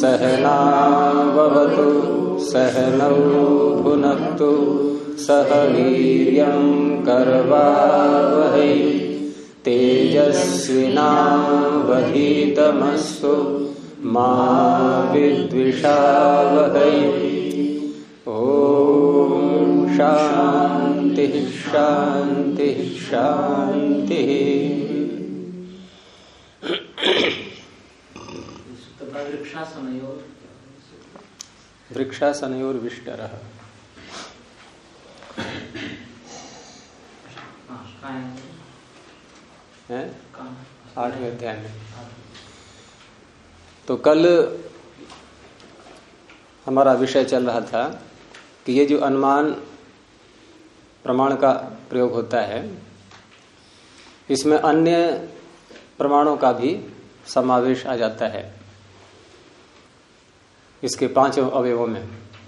सहनाववतु सहनौ भुनक्तु सह वीर्यं करवावहै तेजस्विनावधीतमस्तु मा विद्विषावहै। ओम शांति शांति शांति। वृक्षासनयोर्विष्टरः। है 8वें अध्याय में। तो कल हमारा विषय चल रहा था कि ये जो अनुमान प्रमाण का प्रयोग होता है, इसमें अन्य प्रमाणों का भी समावेश आ जाता है इसके 5 अवयवों में।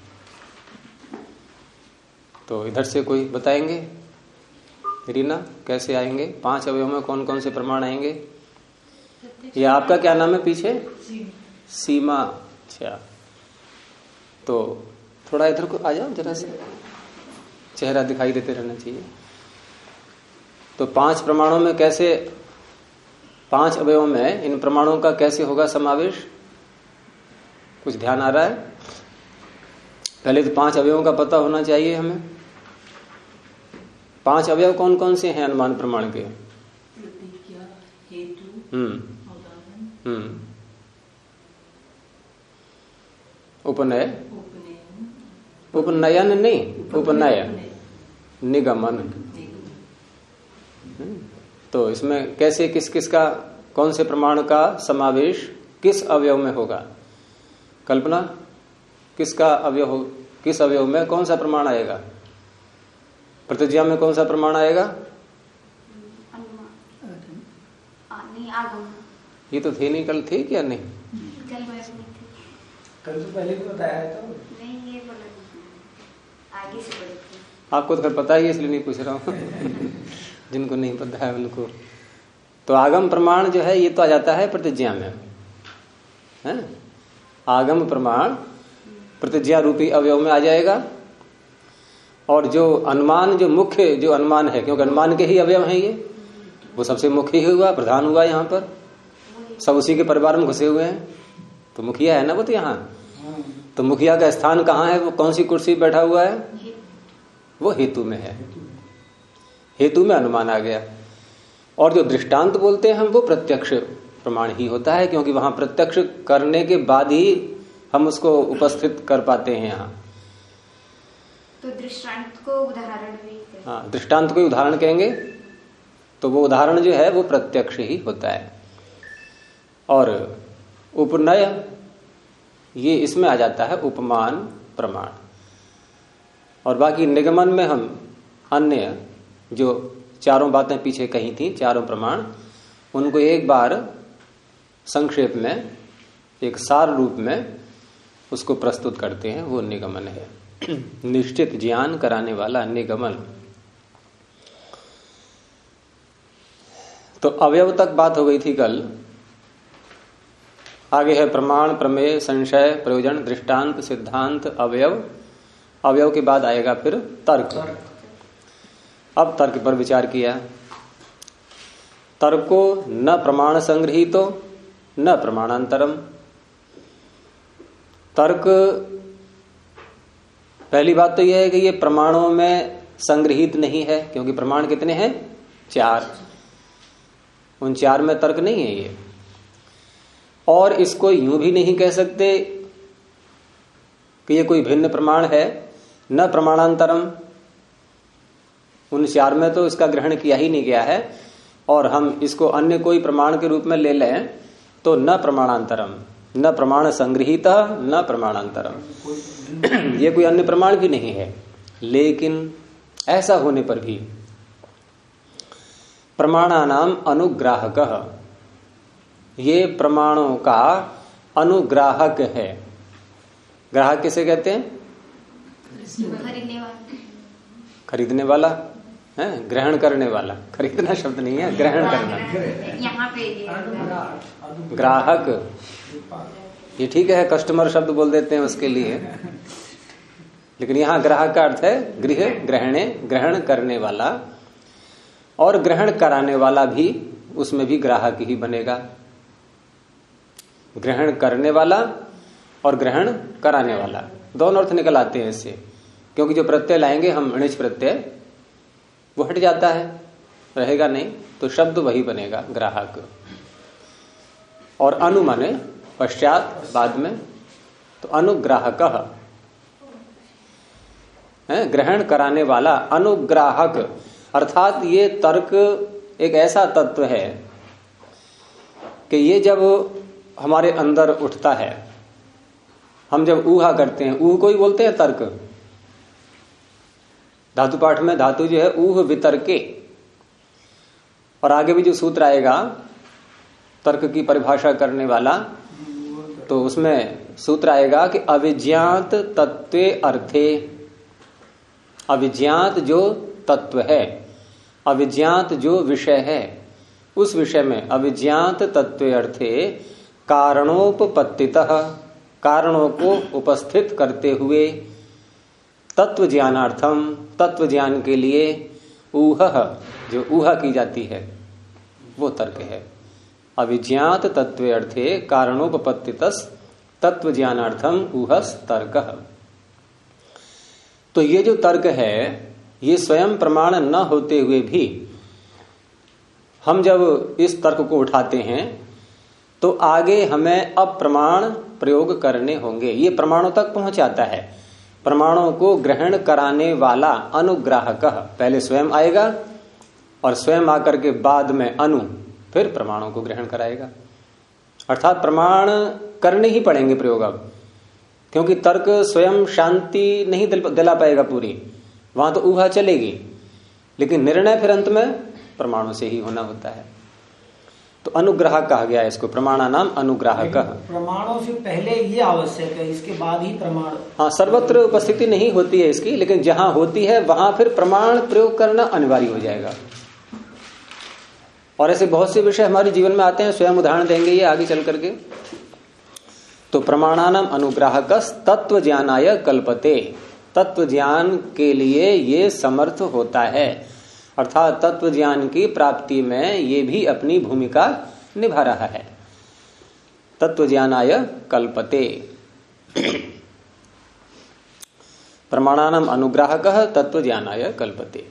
तो इधर से कोई बताएंगे? रीना, कैसे आएंगे? 5 अवयवों में कौन कौन से प्रमाण आएंगे? ये आपका क्या नाम है पीछे? सीमा। अच्छा, तो थोड़ा इधर को आ जाओ जरा से, चेहरा दिखाई देते रहना चाहिए। तो 5 प्रमाणों में कैसे, 5 अवयवों में इन प्रमाणों का कैसे होगा समावेश? कुछ ध्यान आ रहा है? पहले तो 5 अवयवों का पता होना चाहिए हमें। 5 अवयव कौन कौन से हैं अनुमान प्रमाण के? उपनय, उपनयन नहीं, उपनय, निगमन। तो इसमें कैसे किस किस का, कौन से प्रमाण का समावेश किस अवयव में होगा? कल्पना, किसका अवयव हो, किस अवयव में कौन सा प्रमाण आएगा? प्रतिज्ञा में कौन सा प्रमाण आएगा? ये तो थे नहीं, कल थे क्या? नहीं, कल तो पहले भी बताया है। तो नहीं, ये आगे से पढ़े। आपको तो पता ही है, इसलिए नहीं पूछ रहा हूँ। जिनको नहीं पता है उनको। तो आगम प्रमाण जो है ये तो आ जाता है प्रतिज्ञा में, है? आगम प्रमाण प्रतिज्ञा रूपी अवयव में आ जाएगा। और जो अनुमान, जो मुख्य जो अनुमान है, क्योंकि अनुमान के ही अवयव हैं ये, वो सबसे मुख्य ही हुआ, प्रधान हुआ। यहाँ पर सब उसी के परिवार में घुसे हुए हैं। तो मुखिया है ना वो, तो यहाँ तो मुखिया का स्थान कहाँ है? वो कौन सी कुर्सी बैठा हुआ है? वो हेतु में है। हेतु में अनुमान आ गया। और जो दृष्टांत बोलते हैं हम, वो प्रत्यक्ष प्रमाण ही होता है, क्योंकि वहां प्रत्यक्ष करने के बाद ही हम उसको उपस्थित कर पाते हैं यहाँ। तो दृष्टांत को उदाहरण भी, हाँ, दृष्टांत को उदाहरण कहेंगे। तो वो उदाहरण जो है वो प्रत्यक्ष ही होता है। और उपनय, ये इसमें आ जाता है उपमान प्रमाण। और बाकी निगमन में हम अन्य जो 4 बातें पीछे कही थी, 4 प्रमाण, उनको एक बार संक्षेप में, एक सार रूप में उसको प्रस्तुत करते हैं। वो निगमन है। निश्चित ज्ञान कराने वाला निगमन। तो अवयव तक बात हो गई थी कल। आगे है प्रमाण, प्रमेय, संशय, प्रयोजन, दृष्टांत, सिद्धांत, अवयव। अवयव के बाद आएगा फिर तर्क। अब तर्क पर विचार किया। तर्को न प्रमाण संगृहीतो न प्रमाणांतरम। तर्क, पहली बात तो यह है कि ये प्रमाणों में संग्रहित नहीं है, क्योंकि प्रमाण कितने हैं? 4। उन 4 में तर्क नहीं है ये। और इसको यूं भी नहीं कह सकते कि ये कोई भिन्न प्रमाण है। न प्रमाणांतरम, उन 4 में तो इसका ग्रहण किया ही नहीं गया है। और हम इसको अन्य कोई प्रमाण के रूप में ले लें तो न प्रमाणांतरम, न प्रमाण संग्रहित न प्रमाणांतरम। ये कोई अन्य प्रमाण भी नहीं है। लेकिन ऐसा होने पर भी प्रमाणानाम अनुग्राहकः, ये प्रमाणों का अनुग्राहक है। ग्राहक किसे कहते हैं? खरीदने वाला। खरीदने वाला। है, ग्रहण करने वाला। खरीदना शब्द नहीं है, ग्रहण करना। यहाँ पे ये ग्राहक, ये ठीक है, कस्टमर शब्द बोल देते हैं उसके लिए, लेकिन यहाँ ग्राहक का अर्थ है गृह, ग्रहणे, ग्रहण करने वाला। और ग्रहण कराने वाला भी, उसमें भी ग्राहक ही बनेगा। ग्रहण करने वाला और ग्रहण कराने वाला दोनों अर्थ निकल आते हैं इससे, क्योंकि जो प्रत्यय लाएंगे हम अणिज प्रत्यय, वो हट जाता है, रहेगा नहीं, तो शब्द वही बनेगा ग्राहक। और अनु माने पश्चात, बाद में, तो अनुग्राहक है, ग्रहण कराने वाला, अनुग्राहक। अर्थात ये तर्क एक ऐसा तत्व है कि ये जब हमारे अंदर उठता है, हम जब ऊहा करते हैं, ऊह को ही बोलते हैं तर्क। धातु पाठ में धातु जो है ऊह वितर्के, और आगे भी जो सूत्र आएगा तर्क की परिभाषा करने वाला, तो उसमें सूत्र आएगा कि अविज्ञात तत्वे अर्थे, अविज्ञात जो तत्व है, अविज्ञात जो विषय है, उस विषय में अविज्ञात तत्वे अर्थे कारणोपपत्तितः, कारणों को उपस्थित करते हुए, तत्व ज्ञानार्थम, तत्व ज्ञान के लिए, ऊह, जो ऊहा की जाती है वो तर्क है। अविज्ञात तत्वे अर्थे कारणोपपत्तितस् तत्व ज्ञानार्थम ऊहस तर्क। तो ये जो तर्क है, ये स्वयं प्रमाण न होते हुए भी हम जब इस तर्क को उठाते हैं तो आगे हमें अप्रमाण प्रयोग करने होंगे। ये प्रमाणों तक पहुंचाता है। प्रमाणों को ग्रहण कराने वाला अनुग्राहक पहले स्वयं आएगा, और स्वयं आकर के बाद में अनु फिर प्रमाणों को ग्रहण कराएगा। अर्थात प्रमाण करने ही पड़ेंगे प्रयोग अब, क्योंकि तर्क स्वयं शांति नहीं दिला पाएगा पूरी, वहां तो ऊहा चलेगी, लेकिन निर्णय फिर अंत में प्रमाणों से ही होना होता है। तो अनुग्राहक कहा गया है इसको, प्रमाणानाम अनुग्राहक। प्रमाणों से पहले ये आवश्यक है, इसके बाद ही प्रमाण। हाँ, सर्वत्र उपस्थिति नहीं होती है इसकी, लेकिन जहां होती है वहां फिर प्रमाण प्रयोग करना अनिवार्य हो जाएगा। और ऐसे बहुत से विषय हमारे जीवन में आते हैं, स्वयं उदाहरण देंगे ये आगे चल करके। तो प्रमाणानाम अनुग्राहकस तत्व ज्ञानाय कल्पते, तत्व ज्ञान के लिए ये समर्थ होता है, अर्थात तत्व ज्ञान की प्राप्ति में ये भी अपनी भूमिका निभा रहा है। तत्व ज्ञानाय कल्पते, प्रमाणानाम अनुग्राहकः तत्व ज्ञानाय कल्पते।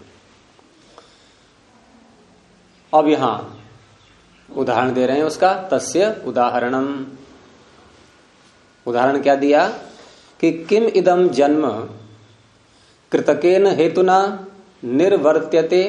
अब यहां उदाहरण दे रहे हैं उसका, तस्य उदाहरणम। उदाहरण क्या दिया कि किम इदम जन्म कृतकेन हेतुना निर्वर्त्यते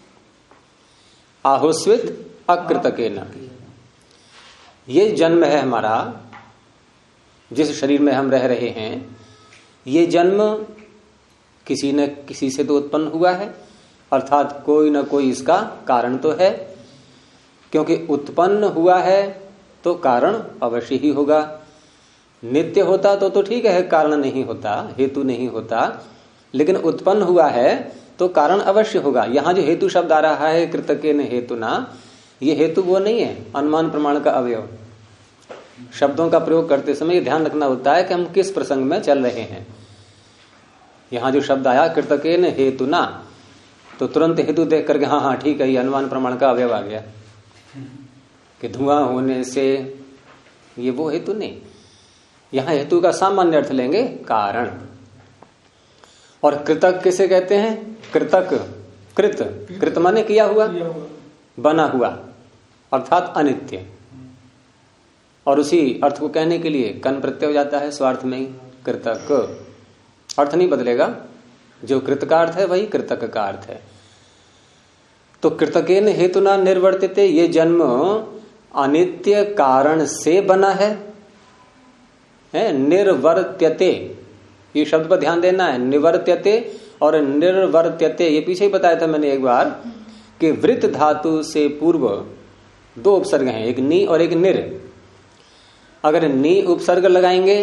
आहुस्वित अकृतकेन। ये जन्म है हमारा, जिस शरीर में हम रह रहे हैं, ये जन्म किसी न किसी से तो उत्पन्न हुआ है, अर्थात कोई न कोई इसका कारण तो है, क्योंकि उत्पन्न हुआ है तो कारण अवश्य ही होगा। नित्य होता तो ठीक है, कारण नहीं होता, हेतु नहीं होता, लेकिन उत्पन्न हुआ है तो कारण अवश्य होगा। यहां जो हेतु शब्द आ रहा है कृतकेन हेतुना, ये हेतु वो नहीं है, अनुमान प्रमाण का अवयव। शब्दों का प्रयोग करते समय ध्यान रखना होता है कि हम किस प्रसंग में चल रहे हैं। यहां जो शब्द आया कृतकेन हेतुना, तो तुरंत हेतु देख करके हाँ हाँ ठीक है, ये अनुमान प्रमाण का अवयव आ गया कि धुआं होने से, ये वो हेतु नहीं। यहां हेतु का सामान्य अर्थ लेंगे कारण। और कृतक किसे कहते हैं? कृतक, कृत, कृत माने किया हुआ, बना हुआ, अर्थात अनित्य। और उसी अर्थ को कहने के लिए कन प्रत्यय हो जाता है स्वार्थ में ही, कृतक। अर्थ नहीं बदलेगा, जो कृत का अर्थ है वही कृतक का अर्थ है। तो कृतकेन हेतुना निर्वर्तिते, ये जन्म अनित्य कारण से बना है। निर्वर्त्यते, ये शब्द पर ध्यान देना है। निवर्त्यते और निर्वर्त्यते, ये पीछे ही बताया था मैंने एक बार कि वृत्त धातु से पूर्व दो उपसर्ग हैं, एक नी और एक निर। अगर नी उपसर्ग लगाएंगे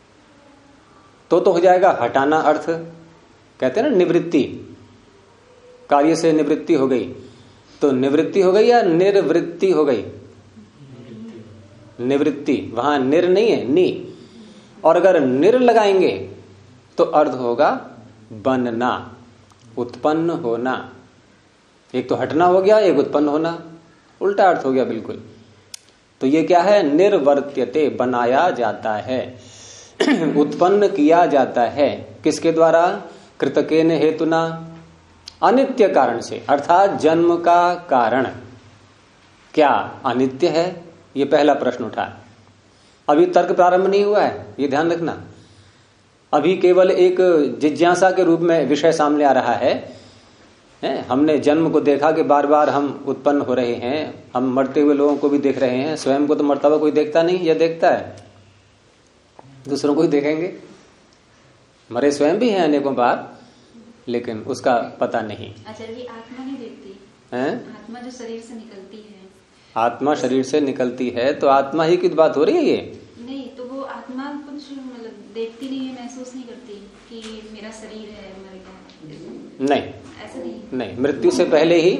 तो हो जाएगा हटाना अर्थ, कहते हैं ना निवृत्ति। कार्य से निवृत्ति हो गई, तो निवृत्ति हो गई या निर्वृत्ति हो गई? निवृत्ति, वहां निर नहीं है, नी। और अगर निर लगाएंगे तो अर्थ होगा बनना, उत्पन्न होना। एक तो हटना हो गया, एक उत्पन्न होना, उल्टा अर्थ हो गया बिल्कुल। तो ये क्या है? निर्वर्त्यते, बनाया जाता है, उत्पन्न किया जाता है। किसके द्वारा? कृतकेन हेतुना, अनित्य कारण से, अर्थात जन्म का कारण क्या अनित्य है? ये पहला प्रश्न उठा। अभी तर्क प्रारंभ नहीं हुआ है, ये ध्यान रखना। अभी केवल एक जिज्ञासा के रूप में विषय सामने आ रहा है। हमने जन्म को देखा कि बार बार हम उत्पन्न हो रहे हैं, हम मरते हुए लोगों को भी देख रहे हैं। स्वयं को तो मरता हुआ कोई देखता नहीं, या देखता है? दूसरों को ही देखेंगे। मरे स्वयं भी हैं अनेकों बार, लेकिन उसका पता नहीं। आचार्य जी, आत्मा नहीं देखती है? आत्मा जो शरीर से निकलती है, आत्मा शरीर से निकलती है, तो आत्मा ही की बात हो रही है ये? नहीं, तो वो आत्मा कुछ मतलब देखती नहीं है, महसूस नहीं करती कि मेरा शरीर है, मरेगा? नहीं, ऐसा नहीं। मृत्यु से पहले ही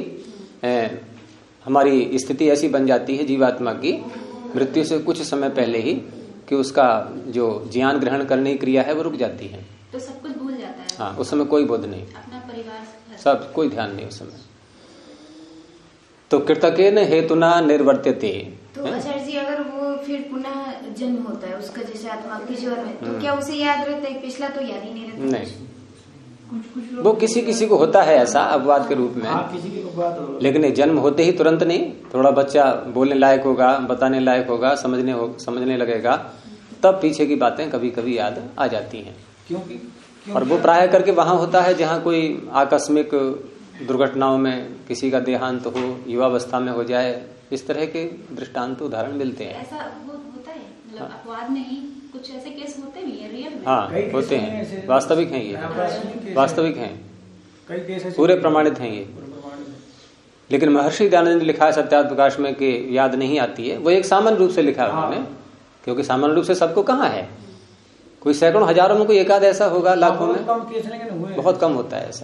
हमारी स्थिति ऐसी बन जाती है जीवात्मा की, मृत्यु से कुछ समय पहले ही, कि उसका जो ज्ञान ग्रहण करने की क्रिया है वो रुक जाती है। तो सब कुछ भूल जाता है। हाँ, उस समय कोई बोध नहीं, अपना परिवार सब कोई ध्यान नहीं उस समय। तो कृतकेन हेतुना निर्वर्त्यते। तो आचार्य जी, अगर वो फिर पुनः जन्म होता है उसका, जैसे आत्मा के जीवन में, तो क्या उसे याद रहता है? पिछला तो याद ही नहीं रहता। नहीं, वो किसी किसी को होता है ऐसा अपवाद के रूप में। किसी की बात, लेकिन जन्म होते ही तुरंत नहीं, थोड़ा बच्चा बोलने लायक होगा, बताने लायक होगा, समझने लगेगा, तब पीछे की बातें कभी कभी याद आ जाती हैं। क्योंकि और वो प्राय करके वहां होता है जहां कोई आकस्मिक दुर्घटनाओं में किसी का देहांत हो, युवावस्था में हो जाए, इस तरह के दृष्टांत उदाहरण मिलते हैं। ऐसा वो होता है, मतलब अपवाद नहीं, कुछ ऐसे केस होते भी हैं रियल में। हाँ, होते हैं, वास्तविक हैं ये, वास्तविक हैं, कई केस पूरे प्रमाणित हैं ये। लेकिन महर्षि दयानंद ने लिखा है सत्यार्थ प्रकाश में कि याद नहीं आती है। वो एक सामान्य रूप से लिखा है उन्होंने, क्योंकि सामान्य रूप से सबको कहाँ है, कोई सैकड़ों हजारों में कोई एकाध ऐसा होगा, लाखों में बहुत कम होता है ऐसा।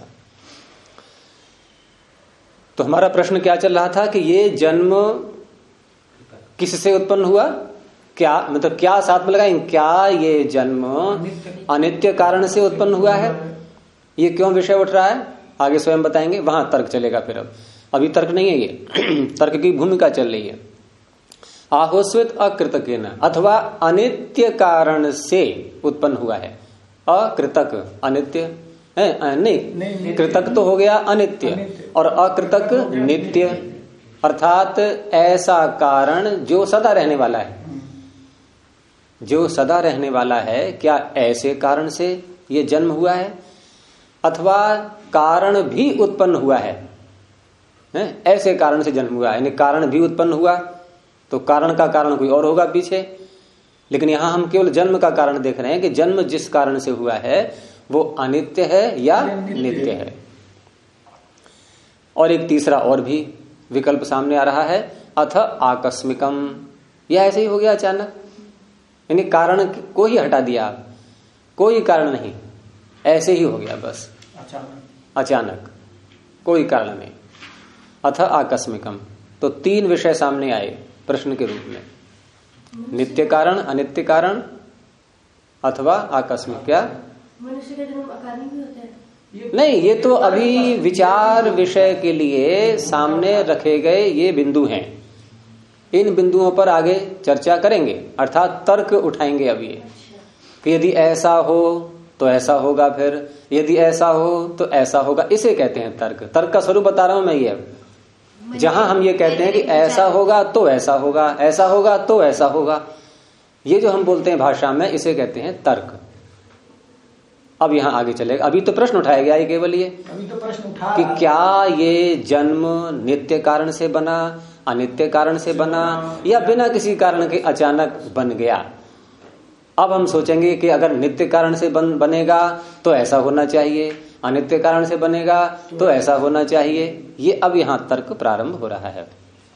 तो हमारा प्रश्न क्या चल रहा था कि ये जन्म किससे उत्पन्न हुआ? क्या मतलब क्या साथ में लगाएंगे, क्या ये जन्म अनित्य कारण से उत्पन्न हुआ है? ये क्यों विषय उठ रहा है आगे स्वयं बताएंगे, वहां तर्क चलेगा। फिर अब अभी तर्क नहीं है ये, तर्क की भूमिका चल रही है। आहोस्वित अकृतकेन, अथवा अनित्य कारण से उत्पन्न हुआ है। अकृतक अनित्य है, नहीं, कृतक तो हो गया अनित्य, और अकृतक नित्य, अर्थात ऐसा कारण जो सदा रहने वाला है। जो सदा रहने वाला है, क्या ऐसे कारण से ये जन्म हुआ है, अथवा कारण भी उत्पन्न हुआ है? ऐसे कारण से जन्म हुआ है, यानी कारण भी उत्पन्न हुआ, तो कारण का कारण कोई और होगा पीछे। लेकिन यहां हम केवल जन्म का कारण देख रहे हैं कि जन्म जिस कारण से हुआ है वो अनित्य है या नित्य है। और एक तीसरा और भी विकल्प सामने आ रहा है, अथ आकस्मिकम, यह ऐसे ही हो गया अचानक, यानी कारण को ही हटा दिया, कोई कारण नहीं, ऐसे ही हो गया बस, अचानक, कोई कारण नहीं। अथ आकस्मिकम, तो तीन विषय सामने आए प्रश्न के रूप में, नित्य कारण, अनित्य कारण अथवा आकस्मिक। क्या मनुष्य का जन्म अकारण भी होता है? नहीं, ये तो अभी विचार विषय के लिए सामने रखे गए ये बिंदु हैं। इन बिंदुओं पर आगे चर्चा करेंगे, अर्थात तर्क उठाएंगे अब ये कि यदि ऐसा हो तो ऐसा होगा, फिर यदि ऐसा हो तो ऐसा होगा। इसे कहते हैं तर्क। तर्क का स्वरूप बता रहा हूं मैं ये, जहां हम ये कहते हैं कि ऐसा होगा तो ऐसा होगा, ऐसा होगा तो ऐसा होगा, ये जो हम बोलते हैं भाषा में, इसे कहते हैं तर्क। अब यहां आगे चलेगा। अभी तो प्रश्न उठाया गया है केवल ये, अभी तो प्रश्न उठा कि क्या ये जन्म नित्य कारण से बना, अनित्य कारण से बना, या बिना किसी कारण के अचानक बन गया। अब हम सोचेंगे कि अगर नित्य कारण से बनेगा तो ऐसा होना चाहिए, अनित्य कारण से बनेगा तो ऐसा होना चाहिए। ये अब यहां तर्क प्रारंभ हो रहा है।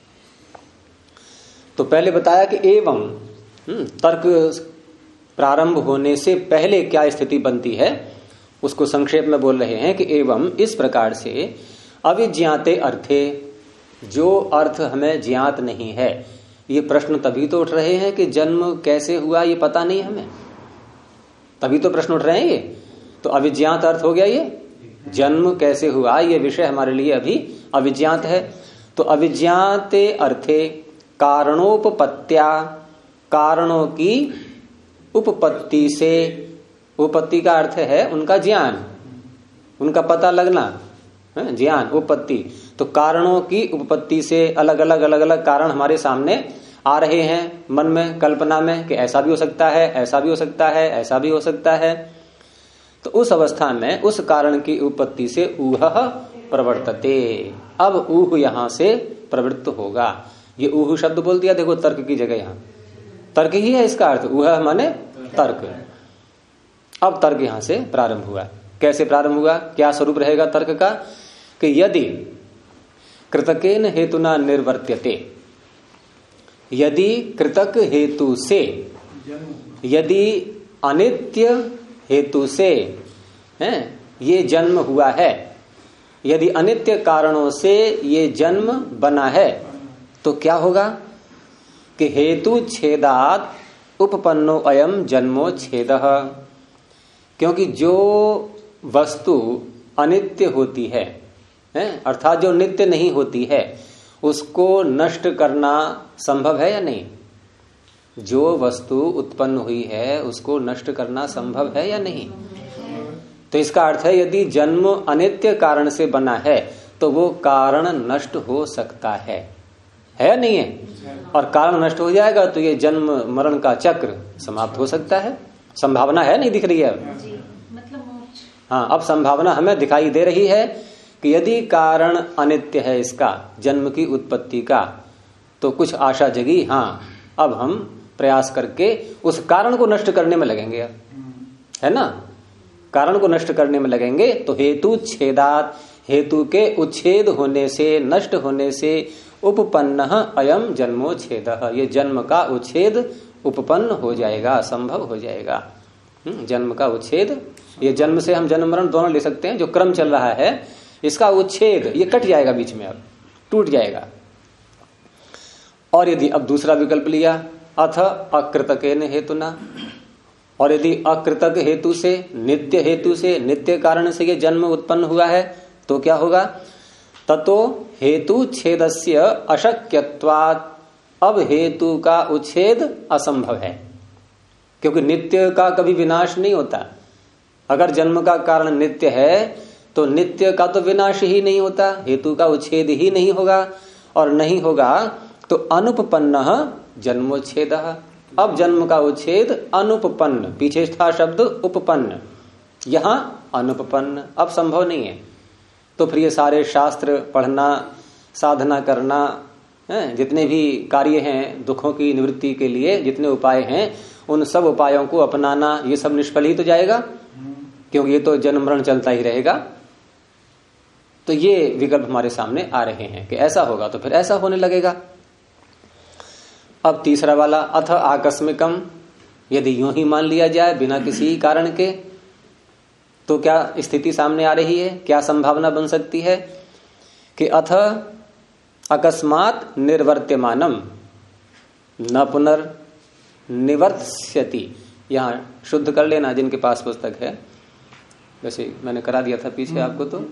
तो पहले बताया कि एवं, तर्क प्रारंभ होने से पहले क्या स्थिति बनती है उसको संक्षेप में बोल रहे हैं कि एवं इस प्रकार से अविज्ञाते अर्थे, जो अर्थ हमें ज्ञात नहीं है। ये प्रश्न तभी तो उठ रहे हैं कि जन्म कैसे हुआ ये पता नहीं हमें, तभी तो प्रश्न उठ रहे हैं ये। तो अविज्ञात अर्थ हो गया ये, जन्म कैसे हुआ ये विषय हमारे लिए अभी अविज्ञात है। तो अविज्ञाते अर्थे कारणोपपत्त्या, कारणों की उपपत्ति से, उपपत्ति का अर्थ है उनका ज्ञान, उनका पता लगना, ज्ञान उपपत्ति। तो कारणों की उपपत्ति से अलग अलग कारण हमारे सामने आ रहे हैं मन में, कल्पना में, कि ऐसा भी हो सकता है, ऐसा भी हो सकता है, ऐसा भी हो सकता है। तो उस अवस्था में उस कारण की उपपत्ति से ऊह प्रवर्तते, अब ऊह यहां से प्रवृत्त होगा। ये ऊह शब्द बोल दिया देखो तर्क की जगह, यहां तर्क ही है इसका अर्थ, ऊह माने तर्क। अब तर्क यहां से प्रारंभ हुआ। कैसे प्रारंभ हुआ, क्या स्वरूप रहेगा तर्क का, कि यदि कृतकेन हेतुना निर्वर्त्यते, यदि कृतक हेतु से, यदि अनित्य हेतु से ये जन्म हुआ है, यदि अनित्य कारणों से ये जन्म बना है, तो क्या होगा कि हेतु छेदात उपपन्नो अयम जन्मो छेदः। क्योंकि जो वस्तु अनित्य होती है, अर्थात जो नित्य नहीं होती है, उसको नष्ट करना संभव है या नहीं? जो वस्तु उत्पन्न हुई है उसको नष्ट करना संभव है या नहीं? तो इसका अर्थ है यदि जन्म अनित्य कारण से बना है तो वो कारण नष्ट हो सकता है या नहीं है? और कारण नष्ट हो जाएगा तो ये जन्म मरण का चक्र समाप्त हो सकता है। संभावना है, नहीं दिख रही है अब? मतलब मोक्ष। हाँ, अब संभावना हमें दिखाई दे रही है कि यदि कारण अनित्य है इसका, जन्म की उत्पत्ति का, तो कुछ आशा जगी। हाँ, अब हम प्रयास करके उस कारण को नष्ट करने में लगेंगे, है ना? कारण को नष्ट करने में लगेंगे। तो हेतु छेदात, हेतु के उच्छेद होने से, नष्ट होने से उपपन्न अयम जन्मो छेदः, ये जन्म का उच्छेद उपपन्न हो जाएगा, संभव हो जाएगा। जन्म का उच्छेद, ये जन्म से हम जन्म मरण दोनों ले सकते हैं। जो क्रम चल रहा है इसका उच्छेद ये कट जाएगा, बीच में अब टूट जाएगा। और यदि अब दूसरा विकल्प लिया, अथ अकृतकेन हेतुना, और यदि अकृतक हेतु से, नित्य हेतु से, नित्य कारण से ये जन्म उत्पन्न हुआ है, तो क्या होगा? ततो हेतु छेदस्य अशक्यत्वात्, अब हेतु का उच्छेद असंभव है, क्योंकि नित्य का कभी विनाश नहीं होता। अगर जन्म का कारण नित्य है तो नित्य का तो विनाश ही नहीं होता, हेतु का उच्छेद ही नहीं होगा, और नहीं होगा तो अनुपपन्न जन्मोच्छेदः। अब जन्म का उच्छेद अनुपपन्न, पीछे था शब्द उपपन्न, यहां अनुपपन्न, अब संभव नहीं है। तो फिर ये सारे शास्त्र पढ़ना, साधना करना, जितने भी कार्य हैं दुखों की निवृत्ति के लिए, जितने उपाय हैं, उन सब उपायों को अपनाना, ये सब निष्फल ही तो जाएगा, क्योंकि ये तो जन्म मरण चलता ही रहेगा। तो ये विकल्प हमारे सामने आ रहे हैं कि ऐसा होगा तो फिर ऐसा होने लगेगा। अब तीसरा वाला, अथ आकस्मिकम, यदि यूं ही मान लिया जाए बिना किसी कारण के, तो क्या स्थिति सामने आ रही है, क्या संभावना बन सकती है कि अथ अकस्मात निर्वर्त्यमानम न पुनर्निवर्त्यति। यहां शुद्ध कर लेना जिनके पास पुस्तक है, वैसे मैंने करा दिया था पीछे आपको, तो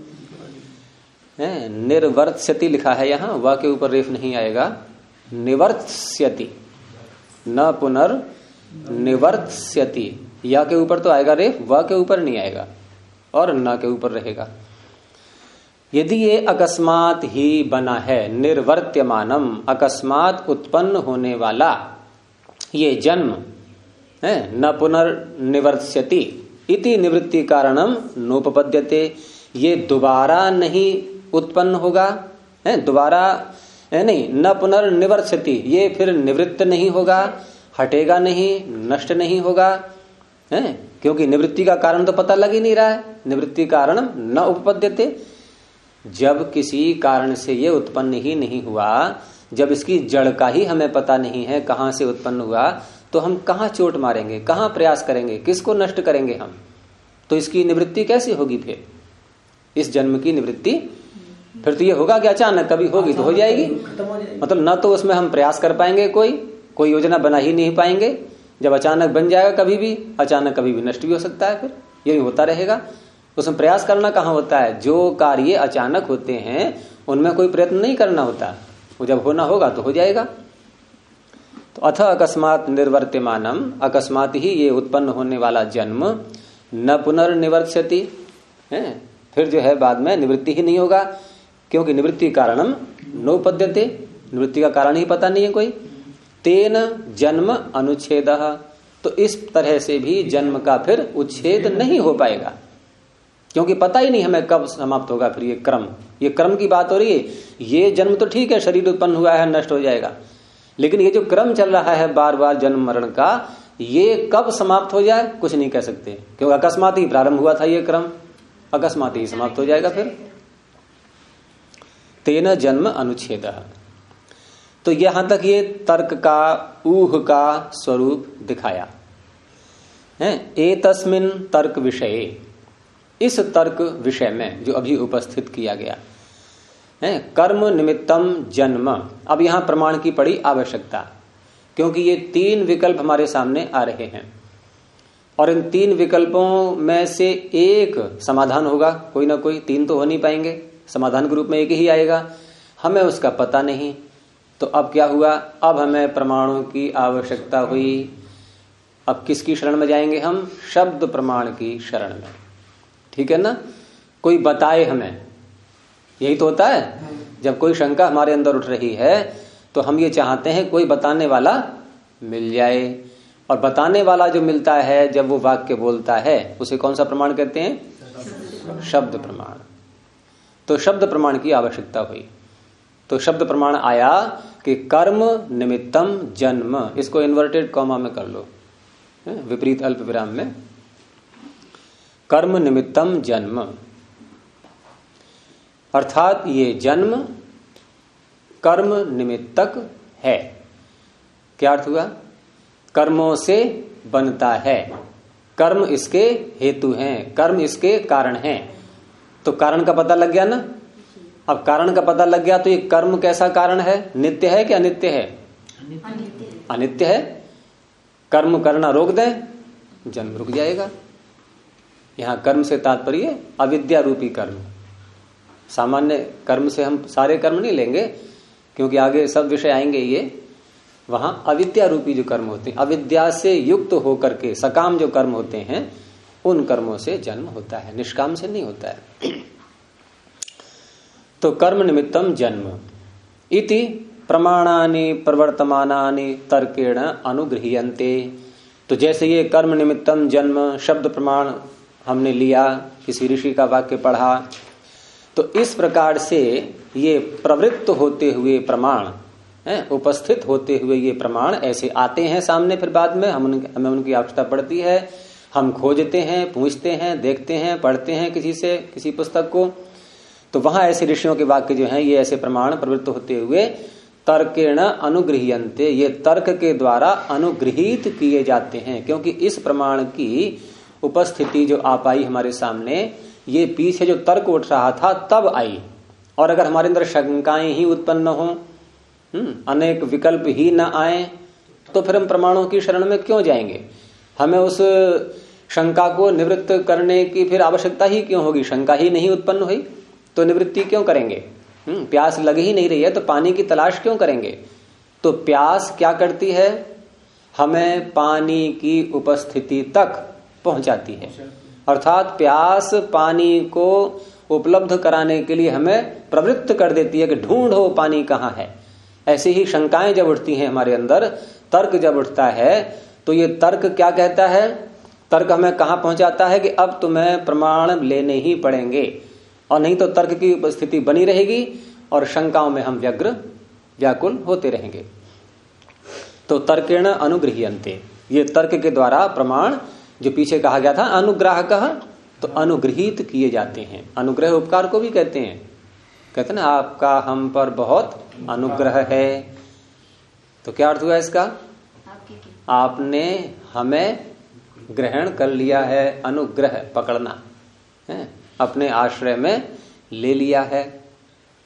निर्वर्त्यति लिखा है यहां, व के ऊपर रेफ नहीं आएगा, निवर्त्यति, न पुनर्निवर्त्यति। या के ऊपर तो आएगा रेफ, व के ऊपर नहीं आएगा, और न के ऊपर रहेगा। यदि ये अकस्मात ही बना है, निर्वर्त्यमानम, अकस्मात उत्पन्न होने वाला ये जन्म है, न पुनर्निवर्त्यति इति निवृत्ति कारणम नोपपद्यते, ये दोबारा नहीं उत्पन्न होगा, है दोबारा नहीं, न पुनर्निवर्त्यति, ये फिर निवृत्त नहीं होगा, हटेगा नहीं, नष्ट नहीं होगा, है, क्योंकि निवृत्ति का कारण तो पता लग ही नहीं रहा है। निवृत्ति कारण न उपपद्यते, जब किसी कारण से ये उत्पन्न ही नहीं हुआ, जब इसकी जड़ का ही हमें पता नहीं है कहां से उत्पन्न हुआ, तो हम कहां चोट मारेंगे, कहां प्रयास करेंगे, किसको नष्ट करेंगे हम? तो इसकी निवृत्ति कैसी होगी? फिर इस जन्म की निवृत्ति फिर तो ये होगा कि अचानक कभी होगी तो हो जाएगी, मतलब ना तो उसमें हम प्रयास कर पाएंगे, कोई योजना बना ही नहीं पाएंगे। जब अचानक बन जाएगा कभी भी, अचानक कभी भी नष्ट भी हो सकता है, फिर यही होता रहेगा। उसमें प्रयास करना कहाँ होता है? जो कार्य अचानक होते हैं उनमें कोई प्रयत्न नहीं करना होता, वो जब होना होगा तो हो जाएगा। तो अथ अकस्मात निर्वर्त्यमानम, अकस्मात ही ये उत्पन्न होने वाला जन्म न पुनर्निवर्त्यति है, फिर जो है बाद में निवृत्ति ही नहीं होगा, क्योंकि निवृत्ति कारणम नोपद्यते, निवृत्ति का कारण ही पता नहीं है कोई। तेन जन्म अनुच्छेद, तो इस तरह से भी जन्म का फिर उच्छेद नहीं हो पाएगा, क्योंकि पता ही नहीं हमें कब समाप्त होगा। फिर ये क्रम की बात हो रही है। ये जन्म तो ठीक है, शरीर उत्पन्न हुआ है, नष्ट हो जाएगा, लेकिन ये जो क्रम चल रहा है बार बार जन्म मरण का, ये कब समाप्त हो जाए कुछ नहीं कह सकते, क्योंकि अकस्मात ही प्रारंभ हुआ था ये क्रम, अकस्मात ही समाप्त हो जाएगा फिर। तेन जन्म अनुच्छेद, तो यहां तक ये तर्क का, ऊह का स्वरूप दिखाया है। एतस्मिन् तर्क विषये, इस तर्क विषय में जो अभी उपस्थित किया गया है, कर्म निमित्तम जन्म, अब यहां प्रमाण की पड़ी आवश्यकता, क्योंकि ये 3 विकल्प हमारे सामने आ रहे हैं और इन 3 विकल्पों में से एक समाधान होगा, कोई ना कोई, 3 तो हो नहीं पाएंगे, समाधान के रूप में एक ही आएगा, हमें उसका पता नहीं। तो अब क्या हुआ? अब हमें प्रमाणों की आवश्यकता हुई। अब किसकी शरण में जाएंगे हम? शब्द प्रमाण की शरण में, ठीक है ना। कोई बताए हमें, यही तो होता है। जब कोई शंका हमारे अंदर उठ रही है तो हम ये चाहते हैं कोई बताने वाला मिल जाए, और बताने वाला जो मिलता है जब वो वाक्य बोलता है उसे कौन सा प्रमाण कहते हैं? शब्द प्रमाण। तो शब्द प्रमाण की आवश्यकता हुई, तो शब्द प्रमाण आया कि कर्म निमित्तम जन्म, इसको इन्वर्टेड कॉमा में कर लो, विपरीत अल्प विराम में, कर्म निमित्तम जन्म, अर्थात ये जन्म कर्म निमित्तक है। क्या अर्थ हुआ? कर्मों से बनता है, कर्म इसके हेतु हैं, कर्म इसके कारण हैं। तो कारण का पता लग गया ना। अब कारण का पता लग गया तो ये कर्म कैसा कारण है? नित्य है कि अनित्य है? अनित्य है। कर्म करना रोक दें, जन्म रुक जाएगा। यहां कर्म से तात्पर्य अविद्या रूपी कर्म। सामान्य कर्म से हम सारे कर्म नहीं लेंगे, क्योंकि आगे सब विषय आएंगे ये। वहां अविद्या रूपी जो कर्म होते हैं, अविद्या से युक्त होकर के सकाम जो कर्म होते हैं, उन कर्मों से जन्म होता है, निष्काम से नहीं होता है। तो कर्म निमित्तम जन्म इति प्रमाणानि प्रवर्तमानानि तर्केण अनुगृह्यन्ते। तो जैसे ये कर्म निमित्तम जन्म शब्द प्रमाण हमने लिया, किसी ऋषि का वाक्य पढ़ा, तो इस प्रकार से ये प्रवृत्त होते हुए प्रमाण, उपस्थित होते हुए ये प्रमाण ऐसे आते हैं सामने। फिर बाद में हमें उनकी आवश्यकता पड़ती है, हम खोजते हैं, पूछते हैं, देखते हैं, पढ़ते हैं किसी से, किसी पुस्तक को, तो वहां ऐसे ऋषियों के वाक्य जो हैं ये ऐसे प्रमाण प्रवृत्त होते हुए तर्केण अनुगृह्यन्ते, ये तर्क के द्वारा अनुगृहीत किए जाते हैं। क्योंकि इस प्रमाण की उपस्थिति जो आ पाई हमारे सामने, ये पीछे जो तर्क उठ रहा था तब आई। और अगर हमारे अंदर शंकाएं ही उत्पन्न हो, अनेक विकल्प ही न आए, तो फिर हम प्रमाणों की शरण में क्यों जाएंगे? हमें उस शंका को निवृत्त करने की फिर आवश्यकता ही क्यों होगी? शंका ही नहीं उत्पन्न हुई तो निवृत्ति क्यों करेंगे? प्यास लग ही नहीं रही है तो पानी की तलाश क्यों करेंगे? तो प्यास क्या करती है? हमें पानी की उपस्थिति तक पहुंचाती है। अर्थात प्यास पानी को उपलब्ध कराने के लिए हमें प्रवृत्त कर देती है कि ढूंढो पानी कहाँ है। ऐसी ही शंकाएं जब उठती हैं हमारे अंदर, तर्क जब उठता है, तो ये तर्क क्या कहता है? तर्क हमें कहाँ पहुंचाता है कि अब तुम्हें प्रमाण लेने ही पड़ेंगे, और नहीं तो तर्क की उपस्थिति बनी रहेगी और शंकाओं में हम व्यग्र व्याकुल होते रहेंगे। तो तर्केण अनुगृह्यन्ते, ये तर्क के द्वारा प्रमाण, जो पीछे कहा गया था अनुग्राहकः, तो अनुगृहीत किए जाते हैं। अनुग्रह उपकार को भी कहते हैं, कहते ना आपका हम पर बहुत अनुग्रह है। तो क्या अर्थ हुआ इसका? आपने हमें ग्रहण कर लिया है, अनुग्रह पकड़ना है, अपने आश्रय में ले लिया है।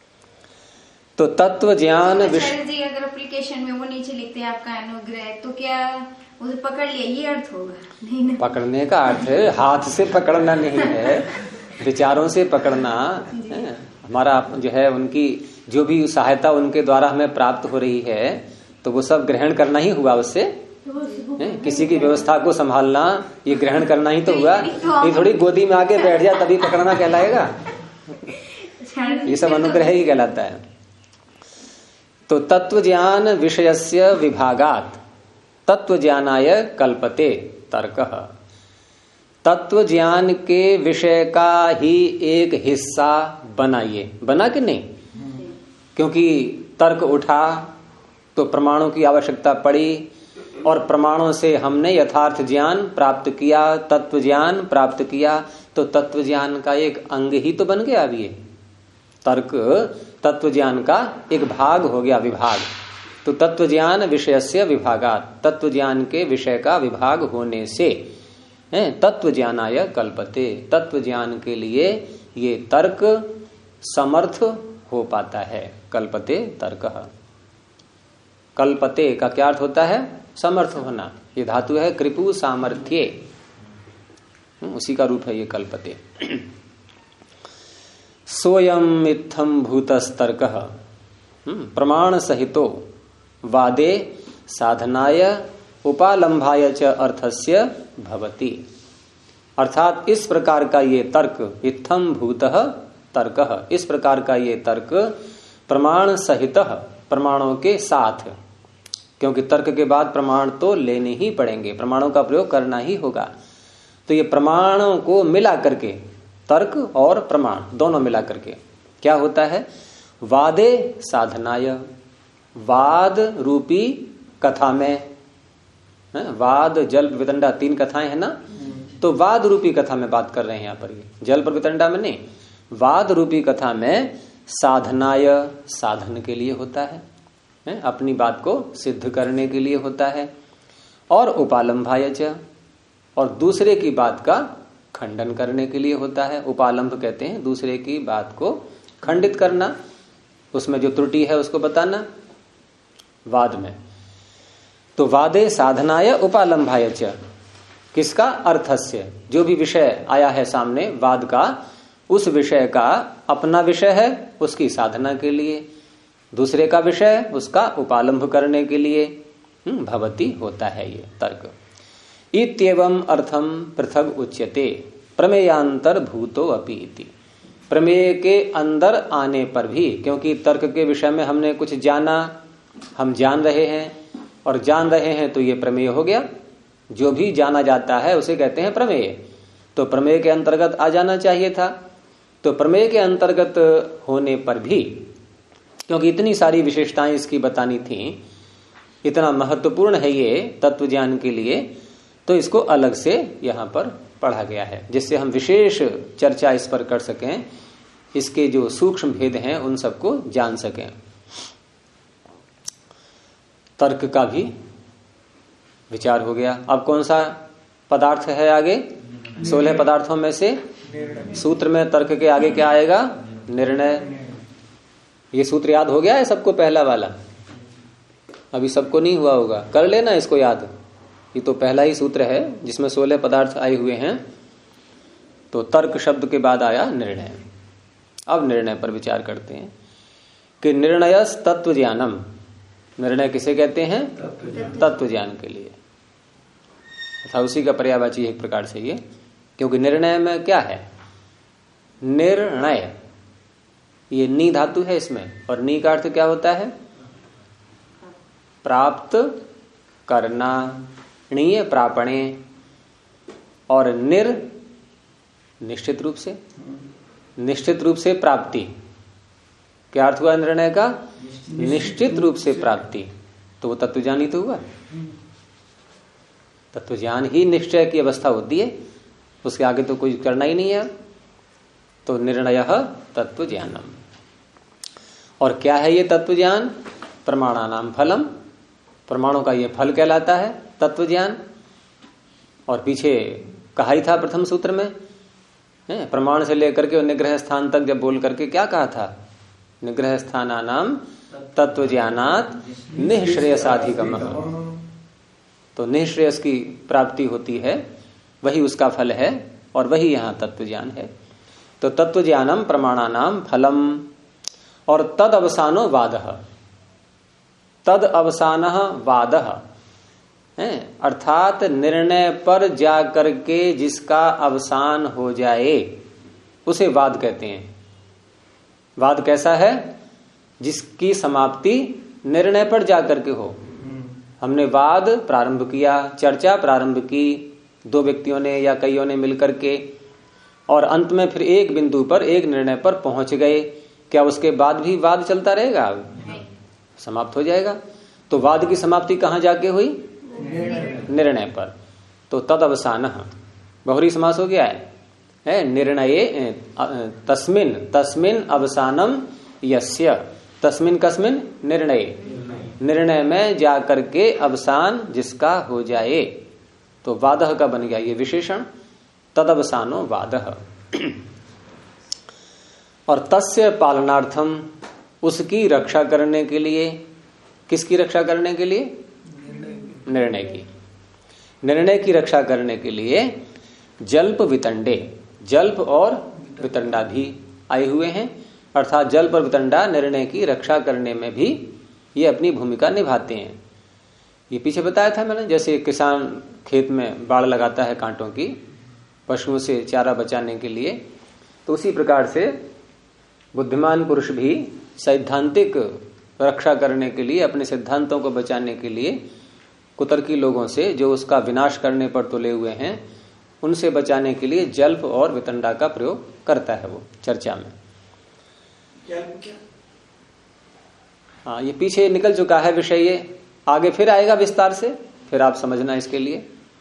तो तत्व ज्ञान आचार्य जी अगर एप्लीकेशन में वो नीचे लिखते हैं आपका अनुग्रह, तो क्या उसे पकड़ लिया ये अर्थ होगा? नहीं ना, पकड़ने का अर्थ है हाथ से पकड़ना नहीं है, विचारों से पकड़ना है। हमारा जो है उनकी जो भी सहायता उनके द्वारा हमें प्राप्त हो रही है तो वो सब ग्रहण करना ही हुआ उससे। किसी की व्यवस्था को संभालना ये ग्रहण करना ही तो हुआ। ये थोड़ी गोदी में आके बैठ जाए तभी पकड़ना कहलाएगा, ये सब अनुग्रह ही कहलाता है। तो तत्व ज्ञान विषयस्य विभागात तत्व ज्ञानाय कल्पते तर्कः। तत्व ज्ञान के विषय का ही एक हिस्सा बनाइए, बना कि नहीं? क्योंकि तर्क उठा तो प्रमाणों की आवश्यकता पड़ी और प्रमाणों से हमने यथार्थ ज्ञान प्राप्त किया, तत्व ज्ञान प्राप्त किया, तो तत्व ज्ञान का एक अंग ही तो बन गया। अब ये तर्क तत्व ज्ञान का एक भाग हो गया, विभाग। तो तत्व ज्ञान विषयस्य विभागात, तत्व ज्ञान के विषय का विभाग होने से तत्व ज्ञानाय कल्पते, तत्व ज्ञान के लिए ये तर्क समर्थ हो पाता है। कल्पते तर्कः। कल्पते का क्या अर्थ होता है? समर्थ होना। ये धातु है कृपु सामर्थ्ये, उसी का रूप है ये कल्पते। सोयम इत्थम भूतस्तर्कः प्रमाण सहितो वादे साधनाय उपालंभाय च अर्थस्य भवति। अर्थात इस प्रकार का ये तर्क, इत्थम भूतः तर्कः, इस प्रकार का ये तर्क प्रमाण सहितः, प्रमाणों के साथ, क्योंकि तर्क के बाद प्रमाण तो लेने ही पड़ेंगे, प्रमाणों का प्रयोग करना ही होगा। तो ये प्रमाणों को मिला करके, तर्क और प्रमाण दोनों मिला करके क्या होता है? वादे साधनाय, वाद रूपी कथा में, वाद जल वितंडा 3 कथाएं है ना, तो वाद रूपी कथा में बात कर रहे हैं यहाँ पर। ये जल पर वितंडा में नहीं, वाद रूपी कथा में साधनाय, साधन के लिए होता है, अपनी बात को सिद्ध करने के लिए होता है, और उपालंभाय च, और दूसरे की बात का खंडन करने के लिए होता है। उपालंभ कहते हैं दूसरे की बात को खंडित करना, उसमें जो त्रुटि है उसको बताना वाद में। तो वादे साधनाय उपालंभाय च, किसका? अर्थस्य, जो भी विषय आया है सामने वाद का, उस विषय का अपना विषय है उसकी साधना के लिए, दूसरे का विषय उसका उपालंभ करने के लिए भवति होता है ये तर्क। इत्येवं अर्थम पृथक उच्यते प्रमेयांतर भूतो अपि इति। प्रमेय के अंदर आने पर भी, क्योंकि तर्क के विषय में हमने कुछ जाना, हम जान रहे हैं, और जान रहे हैं तो ये प्रमेय हो गया। जो भी जाना जाता है उसे कहते हैं प्रमेय। तो प्रमेय के अंतर्गत आ जाना चाहिए था। तो प्रमेय के अंतर्गत होने पर भी, क्योंकि इतनी सारी विशेषताएं इसकी बतानी थी, इतना महत्वपूर्ण है ये तत्व ज्ञान के लिए, तो इसको अलग से यहां पर पढ़ा गया है, जिससे हम विशेष चर्चा इस पर कर सकें, इसके जो सूक्ष्म भेद हैं उन सबको जान सकें। तर्क का भी विचार हो गया। अब कौन सा पदार्थ है आगे? 16 पदार्थों में से सूत्र में तर्क के आगे क्या आएगा? निर्णय। ये सूत्र याद हो गया है सबको? पहला वाला अभी सबको नहीं हुआ होगा, कर लेना इसको याद। ये तो पहला ही सूत्र है जिसमें 16 पदार्थ आए हुए हैं। तो तर्क शब्द के बाद आया निर्णय। अब निर्णय पर विचार करते हैं कि निर्णयस तत्व ज्ञानम, निर्णय किसे कहते हैं? तत्व ज्ञान के लिए, तथा उसी का पर्यायवाची एक प्रकार से ये, क्योंकि निर्णय में क्या है? निर्णय, ये नी धातु है इसमें, और नी का अर्थ क्या होता है? प्राप्त करना, णीय प्रापणे, और निश्चित रूप से प्राप्ति। क्या अर्थ हुआ निर्णय का? निश्चित रूप से प्राप्ति। तो वो तत्वज्ञान ही तो हुआ। तत्वज्ञान ही निश्चय की अवस्था होती है, उसके आगे तो कोई करना ही नहीं है। तो निर्णय तत्व ज्ञानम। और क्या है ये तत्व ज्ञान? प्रमाणानाम फलम, प्रमाणों का ये फल कहलाता है तत्व ज्ञान। और पीछे कहा ही था प्रथम सूत्र में, प्रमाण से लेकर के निग्रह स्थान तक जब बोल करके क्या कहा था निग्रह स्थानानाम तत्व ज्ञानात निःश्रेयसाधिगम। तो निःश्रेयस की प्राप्ति होती है, वही उसका फल है और वही यहाँ तत्व ज्ञान है। तो तत्व ज्ञानम प्रमाणानाम फलम और तद अवसानो वादः, तद अवसानः वादः, अर्थात निर्णय पर जा करके जिसका अवसान हो जाए उसे वाद कहते हैं। वाद कैसा है? जिसकी समाप्ति निर्णय पर जा करके हो। हमने वाद प्रारंभ किया, चर्चा प्रारंभ की दो व्यक्तियों ने या कईयों ने मिलकर के, और अंत में फिर एक बिंदु पर एक निर्णय पर पहुंच गए। क्या उसके बाद भी वाद चलता रहेगा? समाप्त हो जाएगा। तो वाद की समाप्ति कहां जाके हुई? निर्णय पर। तो तद अवसान बहुरी समास हो गया है निर्णय तस्मिन, तस्मिन अवसानम यस्य, तस्मिन कस्मिन निर्णय, निर्णय में जा करके अवसान जिसका हो जाए। तो वादः का बन गया ये विशेषण, तद अवसानो वादः। और तस्य पालनार्थम, उसकी रक्षा करने के लिए, किसकी रक्षा करने के लिए? निर्णय की। निर्णय की रक्षा करने के लिए जल्प वितंडे, जल्प और वितंडा भी आए हुए हैं। अर्थात जल्प और वितंडा निर्णय की रक्षा करने में भी ये अपनी भूमिका निभाते हैं। ये पीछे बताया था मैंने, जैसे किसान खेत में बाड़ लगाता है कांटों की पशुओं से चारा बचाने के लिए, तो उसी प्रकार से बुद्धिमान पुरुष भी सैद्धांतिक रक्षा करने के लिए, अपने सिद्धांतों को बचाने के लिए कुतर्की लोगों से जो उसका विनाश करने पर तुले हुए हैं, उनसे बचाने के लिए जल्प और वितंडा का प्रयोग करता है वो चर्चा में। हाँ, ये पीछे निकल चुका है विषय, ये आगे फिर आएगा विस्तार से, फिर आप समझना इसके लिए।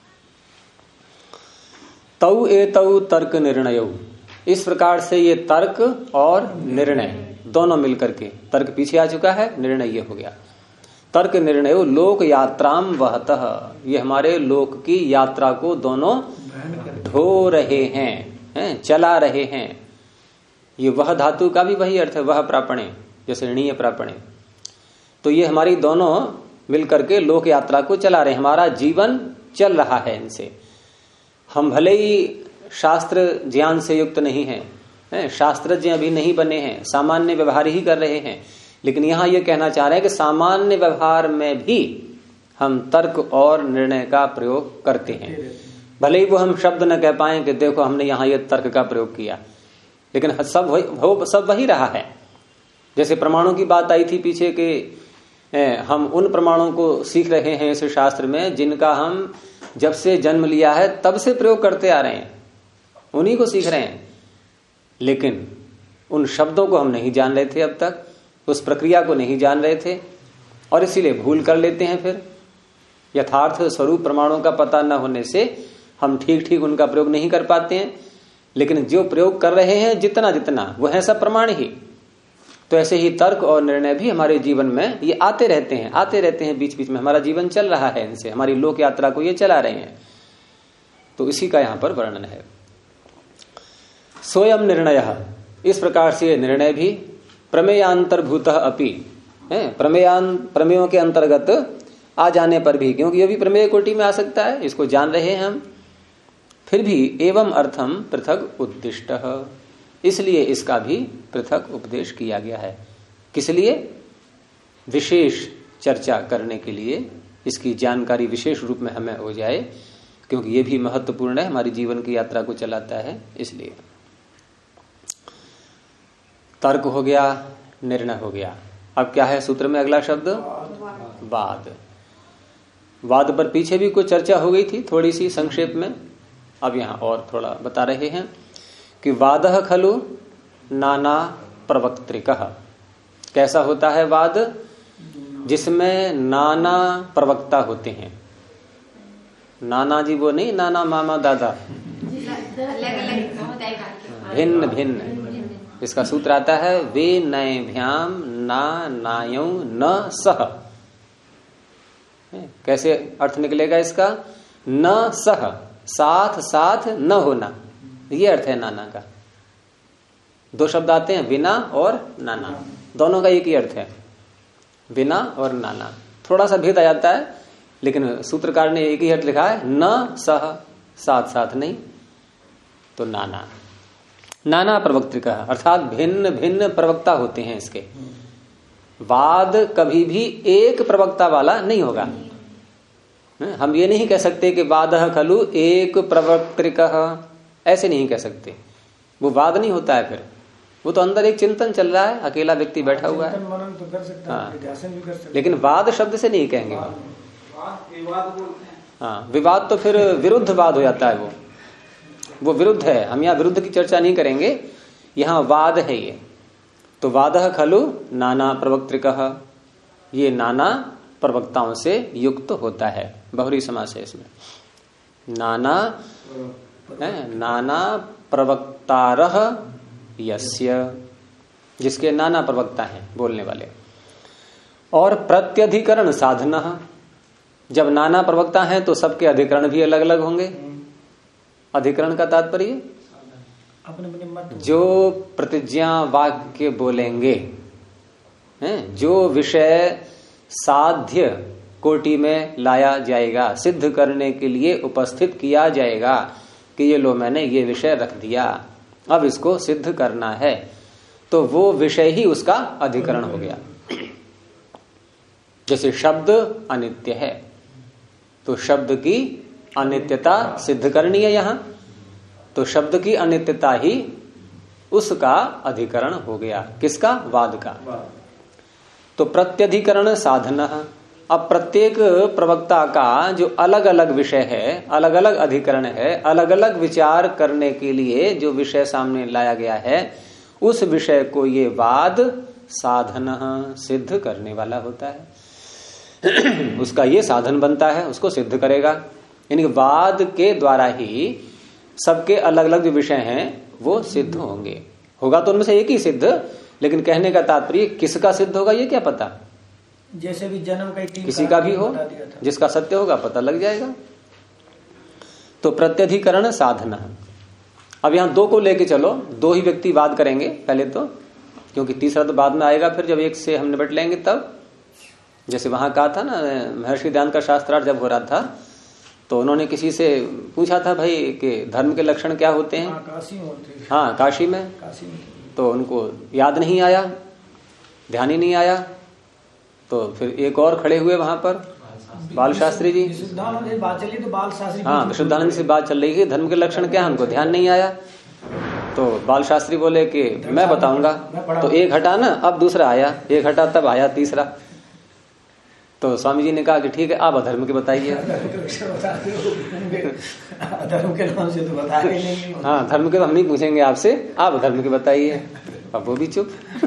तौ एतौ तर्क निर्णय, इस प्रकार से ये तर्क और निर्णय दोनों मिलकर के, तर्क पीछे आ चुका है, निर्णय ये हो गया। तर्क निर्णय लोक यात्राम वहतः, ये हमारे लोक की यात्रा को दोनों ढो रहे हैं, चला रहे हैं। ये वह धातु का भी वही अर्थ है, वह प्रापणे, जैसे ऋणीय प्रापणे। तो ये हमारी दोनों मिलकर के लोक यात्रा को चला रहे हैं, हमारा जीवन चल रहा है इनसे। हम भले ही शास्त्र ज्ञान से युक्त नहीं हैं, शास्त्रज्ञ अभी नहीं बने हैं, सामान्य व्यवहार ही कर रहे हैं, लेकिन यहां यह कहना चाह रहे हैं कि सामान्य व्यवहार में भी हम तर्क और निर्णय का प्रयोग करते हैं। भले ही वो हम शब्द न कह पाए कि देखो हमने यहां ये तर्क का प्रयोग किया, लेकिन सब वही रहा है। जैसे प्रमाणों की बात आई थी पीछे कि हम उन प्रमाणों को सीख रहे हैं इस शास्त्र में जिनका हम जब से जन्म लिया है तब से प्रयोग करते आ रहे हैं, उन्हीं को सीख रहे हैं। लेकिन उन शब्दों को हम नहीं जान रहे थे अब तक, उस प्रक्रिया को नहीं जान रहे थे, और इसीलिए भूल कर लेते हैं। फिर यथार्थ स्वरूप प्रमाणों का पता न होने से हम ठीक ठीक उनका प्रयोग नहीं कर पाते हैं। लेकिन जो प्रयोग कर रहे हैं जितना जितना वो है सब प्रमाण ही। तो ऐसे ही तर्क और निर्णय भी हमारे जीवन में ये आते रहते हैं बीच बीच में, हमारा जीवन चल रहा है इनसे, हमारी लोक यात्रा को ये चला रहे हैं। तो इसी का यहां पर वर्णन है। स्वयं निर्णय, इस प्रकार से निर्णय भी प्रमेयांतर्भूतः अपि, प्रमेयों के अंतर्गत आ जाने पर भी, क्योंकि ये भी प्रमेय कोटि में आ सकता है, इसको जान रहे हैं हम, फिर भी एवं अर्थम पृथक उद्दिष्टः, इसलिए इसका भी पृथक उपदेश किया गया है। किस लिए? विशेष चर्चा करने के लिए, इसकी जानकारी विशेष रूप में हमें हो जाए, क्योंकि ये भी महत्वपूर्ण है, हमारी जीवन की यात्रा को चलाता है। इसलिए तर्क हो गया, निर्णय हो गया। अब क्या है सूत्र में अगला शब्द? वाद। वाद पर पीछे भी कुछ चर्चा हो गई थी थोड़ी सी संक्षेप में, अब यहां और थोड़ा बता रहे हैं कि वादः खलु नाना प्रवक्तृकः। कैसा होता है वाद? जिसमें नाना प्रवक्ता होते हैं। नाना जी वो नहीं, नाना मामा दादा, भिन्न भिन्न। इसका सूत्र आता है वे नयभ्याम ना नायौ न सह। कैसे अर्थ निकलेगा इसका? न सह, साथ साथ न होना, ये अर्थ है नाना का। दो शब्द आते हैं, विना और नाना। दोनों का एक ही अर्थ है, बिना और नाना। थोड़ा सा भेद आ जाता है, लेकिन सूत्रकार ने एक ही अर्थ लिखा है, न सह, साथ साथ नहीं, तो नाना। नाना प्रवक्त्रिका अर्थात भिन्न भिन्न प्रवक्ता होते हैं इसके। वाद कभी भी एक प्रवक्ता वाला नहीं होगा। हम ये नहीं कह सकते कि वादः खलु एक प्रवक्त्रिकः, ऐसे नहीं कह सकते, वो वाद नहीं होता है। फिर वो तो अंदर एक चिंतन चल रहा है, अकेला व्यक्ति बैठा हुआ है। मनन तो कर सकता है, ध्यान भी कर सकता है, लेकिन वाद शब्द से नहीं कहेंगे। हाँ, विवाद तो फिर विरुद्ध वाद हो जाता है, वो विरुद्ध है। हम यहाँ विरुद्ध की चर्चा नहीं करेंगे, यहाँ वाद है ये। तो वादः खलु नाना प्रवक्त्रिकः, ये नाना प्रवक्ताओं से युक्त होता है। बहुरी समास है इसमें। नाना नाना प्रवक्तारः यस्य, जिसके नाना प्रवक्ता हैं बोलने वाले। और प्रत्यधिकरण साधनः, जब नाना प्रवक्ता हैं तो सबके अधिकरण भी अलग अलग होंगे। अधिकरण का तात्पर्य जो प्रतिज्ञा वाक्य बोलेंगे, जो विषय साध्य कोटि में लाया जाएगा, सिद्ध करने के लिए उपस्थित किया जाएगा कि ये लो मैंने ये विषय रख दिया, अब इसको सिद्ध करना है, तो वो विषय ही उसका अधिकरण हो गया। जैसे शब्द अनित्य है तो शब्द की अनित्यता सिद्ध करनी है यहां, तो शब्द की अनित्यता ही उसका अधिकरण हो गया। किसका? वाद का। तो प्रत्यधिकरण साधन, अब प्रत्येक प्रवक्ता का जो अलग अलग विषय है, अलग अलग अधिकरण है, अलग अलग विचार करने के लिए जो विषय सामने लाया गया है, उस विषय को ये वाद साधन सिद्ध करने वाला होता है। उसका ये साधन बनता है, उसको सिद्ध करेगा। यानी वाद के द्वारा ही सबके अलग अलग जो विषय हैं वो सिद्ध होंगे। होगा तो उनमें से एक ही सिद्ध, लेकिन कहने का तात्पर्य किसका सिद्ध होगा ये क्या पता। जैसे भी जन्म का किसी का भी हो, जिसका सत्य होगा पता लग जाएगा। तो प्रत्यधिकरण साधन। अब यहां दो को लेके चलो, दो ही व्यक्ति वाद करेंगे पहले तो, क्योंकि तीसरा तो बाद में आएगा फिर जब एक से हम निपट लेंगे तब। जैसे वहां कहा था ना, महर्षि दयानंद का शास्त्रार्थ जब हो रहा था तो उन्होंने किसी से पूछा था भाई कि धर्म के लक्षण क्या होते हैं। हाँ, काशी में। तो उनको याद नहीं आया, ध्यान ही नहीं आया। तो फिर एक और खड़े हुए वहां पर, बाल शास्त्री जी। बात चली तो बाल शास्त्री, हाँ, विशुद्धानंद से बात चल रही है, धर्म के लक्षण क्या, हमको ध्यान नहीं आया। तो बाल शास्त्री बोले कि मैं बताऊंगा। तो एक हटा ना, अब दूसरा आया, एक हटा तब आया तीसरा। तो स्वामी जी ने कहा कि ठीक है, आप अधर्म के बताइए। धर्म के नाम से तो बताया नहीं। हाँ, धर्म के तो हम नहीं पूछेंगे आपसे, आप अधर्म के बताइए। अब वो भी चुप।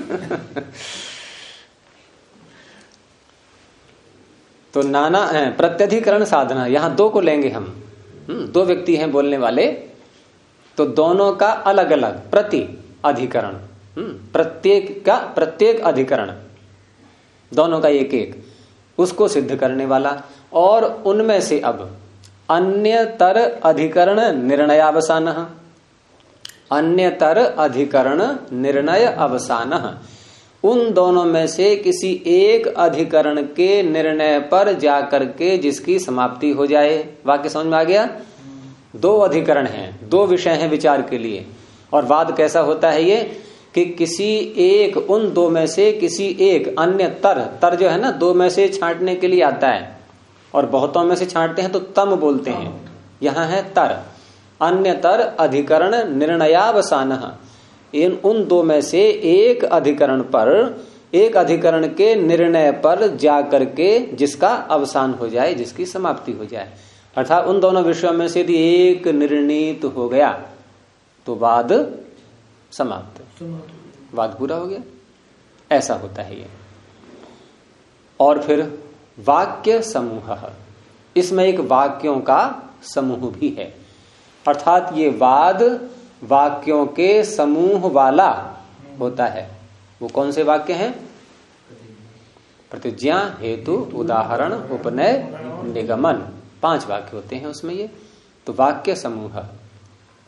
तो नाना प्रत्यधिकरण साधना, यहां दो को लेंगे हम। दो व्यक्ति हैं बोलने वाले, तो दोनों का अलग अलग प्रति अधिकरण, प्रत्येक अधिकरण, दोनों का एक एक, उसको सिद्ध करने वाला। और उनमें से अब अन्यतर अधिकरण निर्णयावसान, अन्यतर अधिकरण निर्णय अवसान, उन दोनों में से किसी एक अधिकरण के निर्णय पर जाकर के जिसकी समाप्ति हो जाए। वाक्य समझ में आ गया? दो अधिकरण हैं, दो विषय हैं विचार के लिए। और वाद कैसा होता है ये कि किसी एक, उन दो में से किसी एक, अन्य तर जो है ना, दो में से छांटने के लिए आता है, और बहुतों में से छांटते हैं तो तम बोलते हैं, यहां है तर। अन्य तर अधिकरण निर्णयावसान, इन उन दो में से एक अधिकरण पर, एक अधिकरण के निर्णय पर जाकर के जिसका अवसान हो जाए, जिसकी समाप्ति हो जाए। अर्थात उन दोनों विषयों में से यदि एक निर्णीत हो गया तो वाद समाप्त, वाद पूरा हो गया। ऐसा होता है ये। और फिर वाक्य समूह, इसमें एक वाक्यों का समूह भी है। अर्थात ये वाद वाक्यों के समूह वाला होता है। वो कौन से वाक्य हैं? प्रतिज्ञा, हेतु, उदाहरण, उपनय, निगमन, 5 वाक्य होते हैं उसमें ये। तो वाक्य समूह।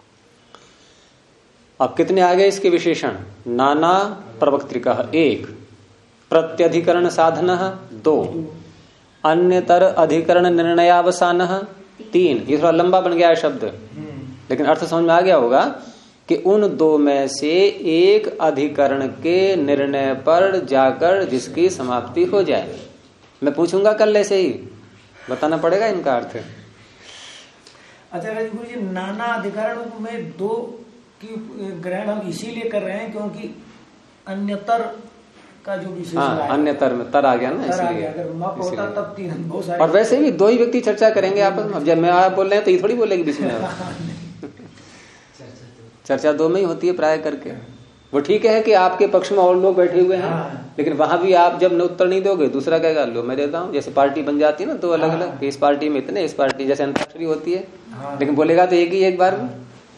अब कितने आ गए इसके विशेषण? नाना प्रवक्त्रिका 1, प्रत्यधिकरण साधन 2, अन्यतर अधिकरण निर्णयावसान 3। ये थोड़ा लंबा बन गया है शब्द, लेकिन अर्थ समझ में आ गया होगा कि उन 2 में से एक अधिकरण के निर्णय पर जाकर जिसकी समाप्ति हो जाए। मैं पूछूंगा कल ऐसे ही बताना पड़ेगा इनका अर्थ। अच्छा गुरु जी, नाना अधिकरण में 2 की ग्रहण हम इसीलिए कर रहे हैं क्योंकि अन्यतर का जो विशेष, अन्यतर में तर आ गया ना, इसलिए। अगर मप होता तब 3 बहुत सारे। और वैसे भी 2 ही व्यक्ति चर्चा करेंगे आपस में। अब जब मैं आप बोल रहे हैं तो ये थोड़ी बोलेगी बीच में। चर्चा 2 में ही होती है प्राय करके। वो ठीक है कि आपके पक्ष में और लोग बैठे हुए हैं, लेकिन वहां भी आप जब उत्तर नहीं दोगे दूसरा कहेगा लो मैं देता हूँ। जैसे पार्टी बन जाती है ना 2 अलग अलग, इस पार्टी में इतने, इस पार्टी जैसे अंतराक्षरी होती है, लेकिन बोलेगा तो एक ही एक बार में।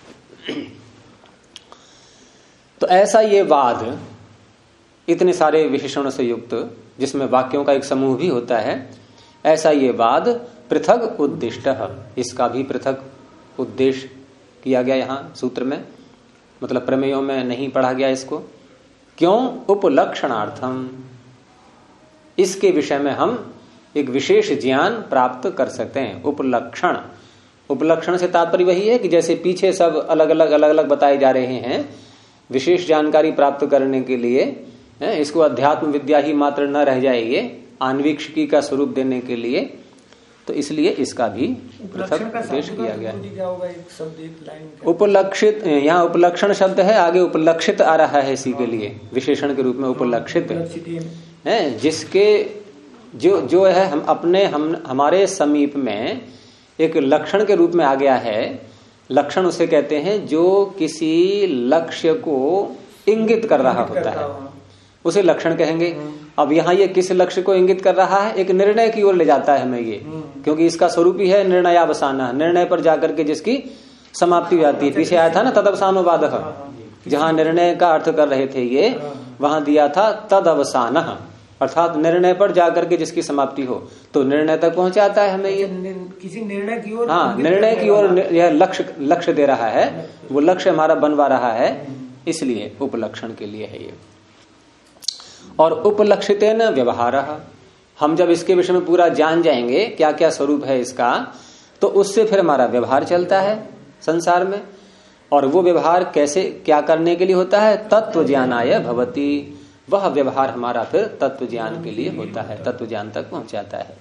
तो ऐसा ये वाद इतने सारे विशेषणों से युक्त, जिसमें वाक्यों का एक समूह भी होता है, ऐसा ये वाद पृथक उद्दिष्ट, इसका भी पृथक उद्देश्य किया गया यहाँ सूत्र में, मतलब प्रमेयों में नहीं पढ़ा गया इसको। क्यों? उपलक्षणार्थम, इसके विषय में हम एक विशेष ज्ञान प्राप्त कर सकते हैं। उपलक्षण, उपलक्षण से तात्पर्य वही है कि जैसे पीछे सब अलग अलग बताए जा रहे हैं, विशेष जानकारी प्राप्त करने के लिए इसको अध्यात्म विद्या ही मात्र न रह जाए, ये आन्वीक्षिकी का स्वरूप देने के लिए, तो इसलिए इसका भी पृथक उद्देश्य किया गया है। उपलक्षित, यहाँ उपलक्षण शब्द है, आगे उपलक्षित आ रहा है इसी के लिए विशेषण के रूप में उपलक्षित है, जिसके जो है हमारे समीप में एक लक्षण के रूप में आ गया है। लक्षण उसे कहते हैं जो किसी लक्ष्य को इंगित कर रहा होता है, उसे लक्षण कहेंगे। अब यहाँ ये किस लक्ष्य को इंगित कर रहा है? एक निर्णय की ओर ले जाता है हमें ये, क्योंकि इसका स्वरूप ही है निर्णयावसाना, निर्णय पर जाकर के जिसकी समाप्ति हो जाती है। पीछे आया था ना तदवसानोवाद, जहाँ निर्णय का अर्थ कर रहे थे ये, वहां दिया था तदवसान, अर्थात निर्णय पर जाकर के जिसकी समाप्ति हो, तो निर्णय तक पहुंचाता है हमें ये, किसी निर्णय की ओर। हाँ, निर्णय की ओर यह लक्ष्य दे रहा है, वो लक्ष्य हमारा बनवा रहा है, इसलिए उपलक्षण के लिए है ये। और उपलक्षितेन व्यवहारः, हम जब इसके विषय में पूरा जान जाएंगे क्या क्या स्वरूप है इसका, तो उससे फिर हमारा व्यवहार चलता है संसार में। और वो व्यवहार कैसे क्या करने के लिए होता है? तत्व ज्ञानाय भवति, वह व्यवहार हमारा फिर तत्व ज्ञान के लिए होता है, तत्व ज्ञान तक पहुंचाता है।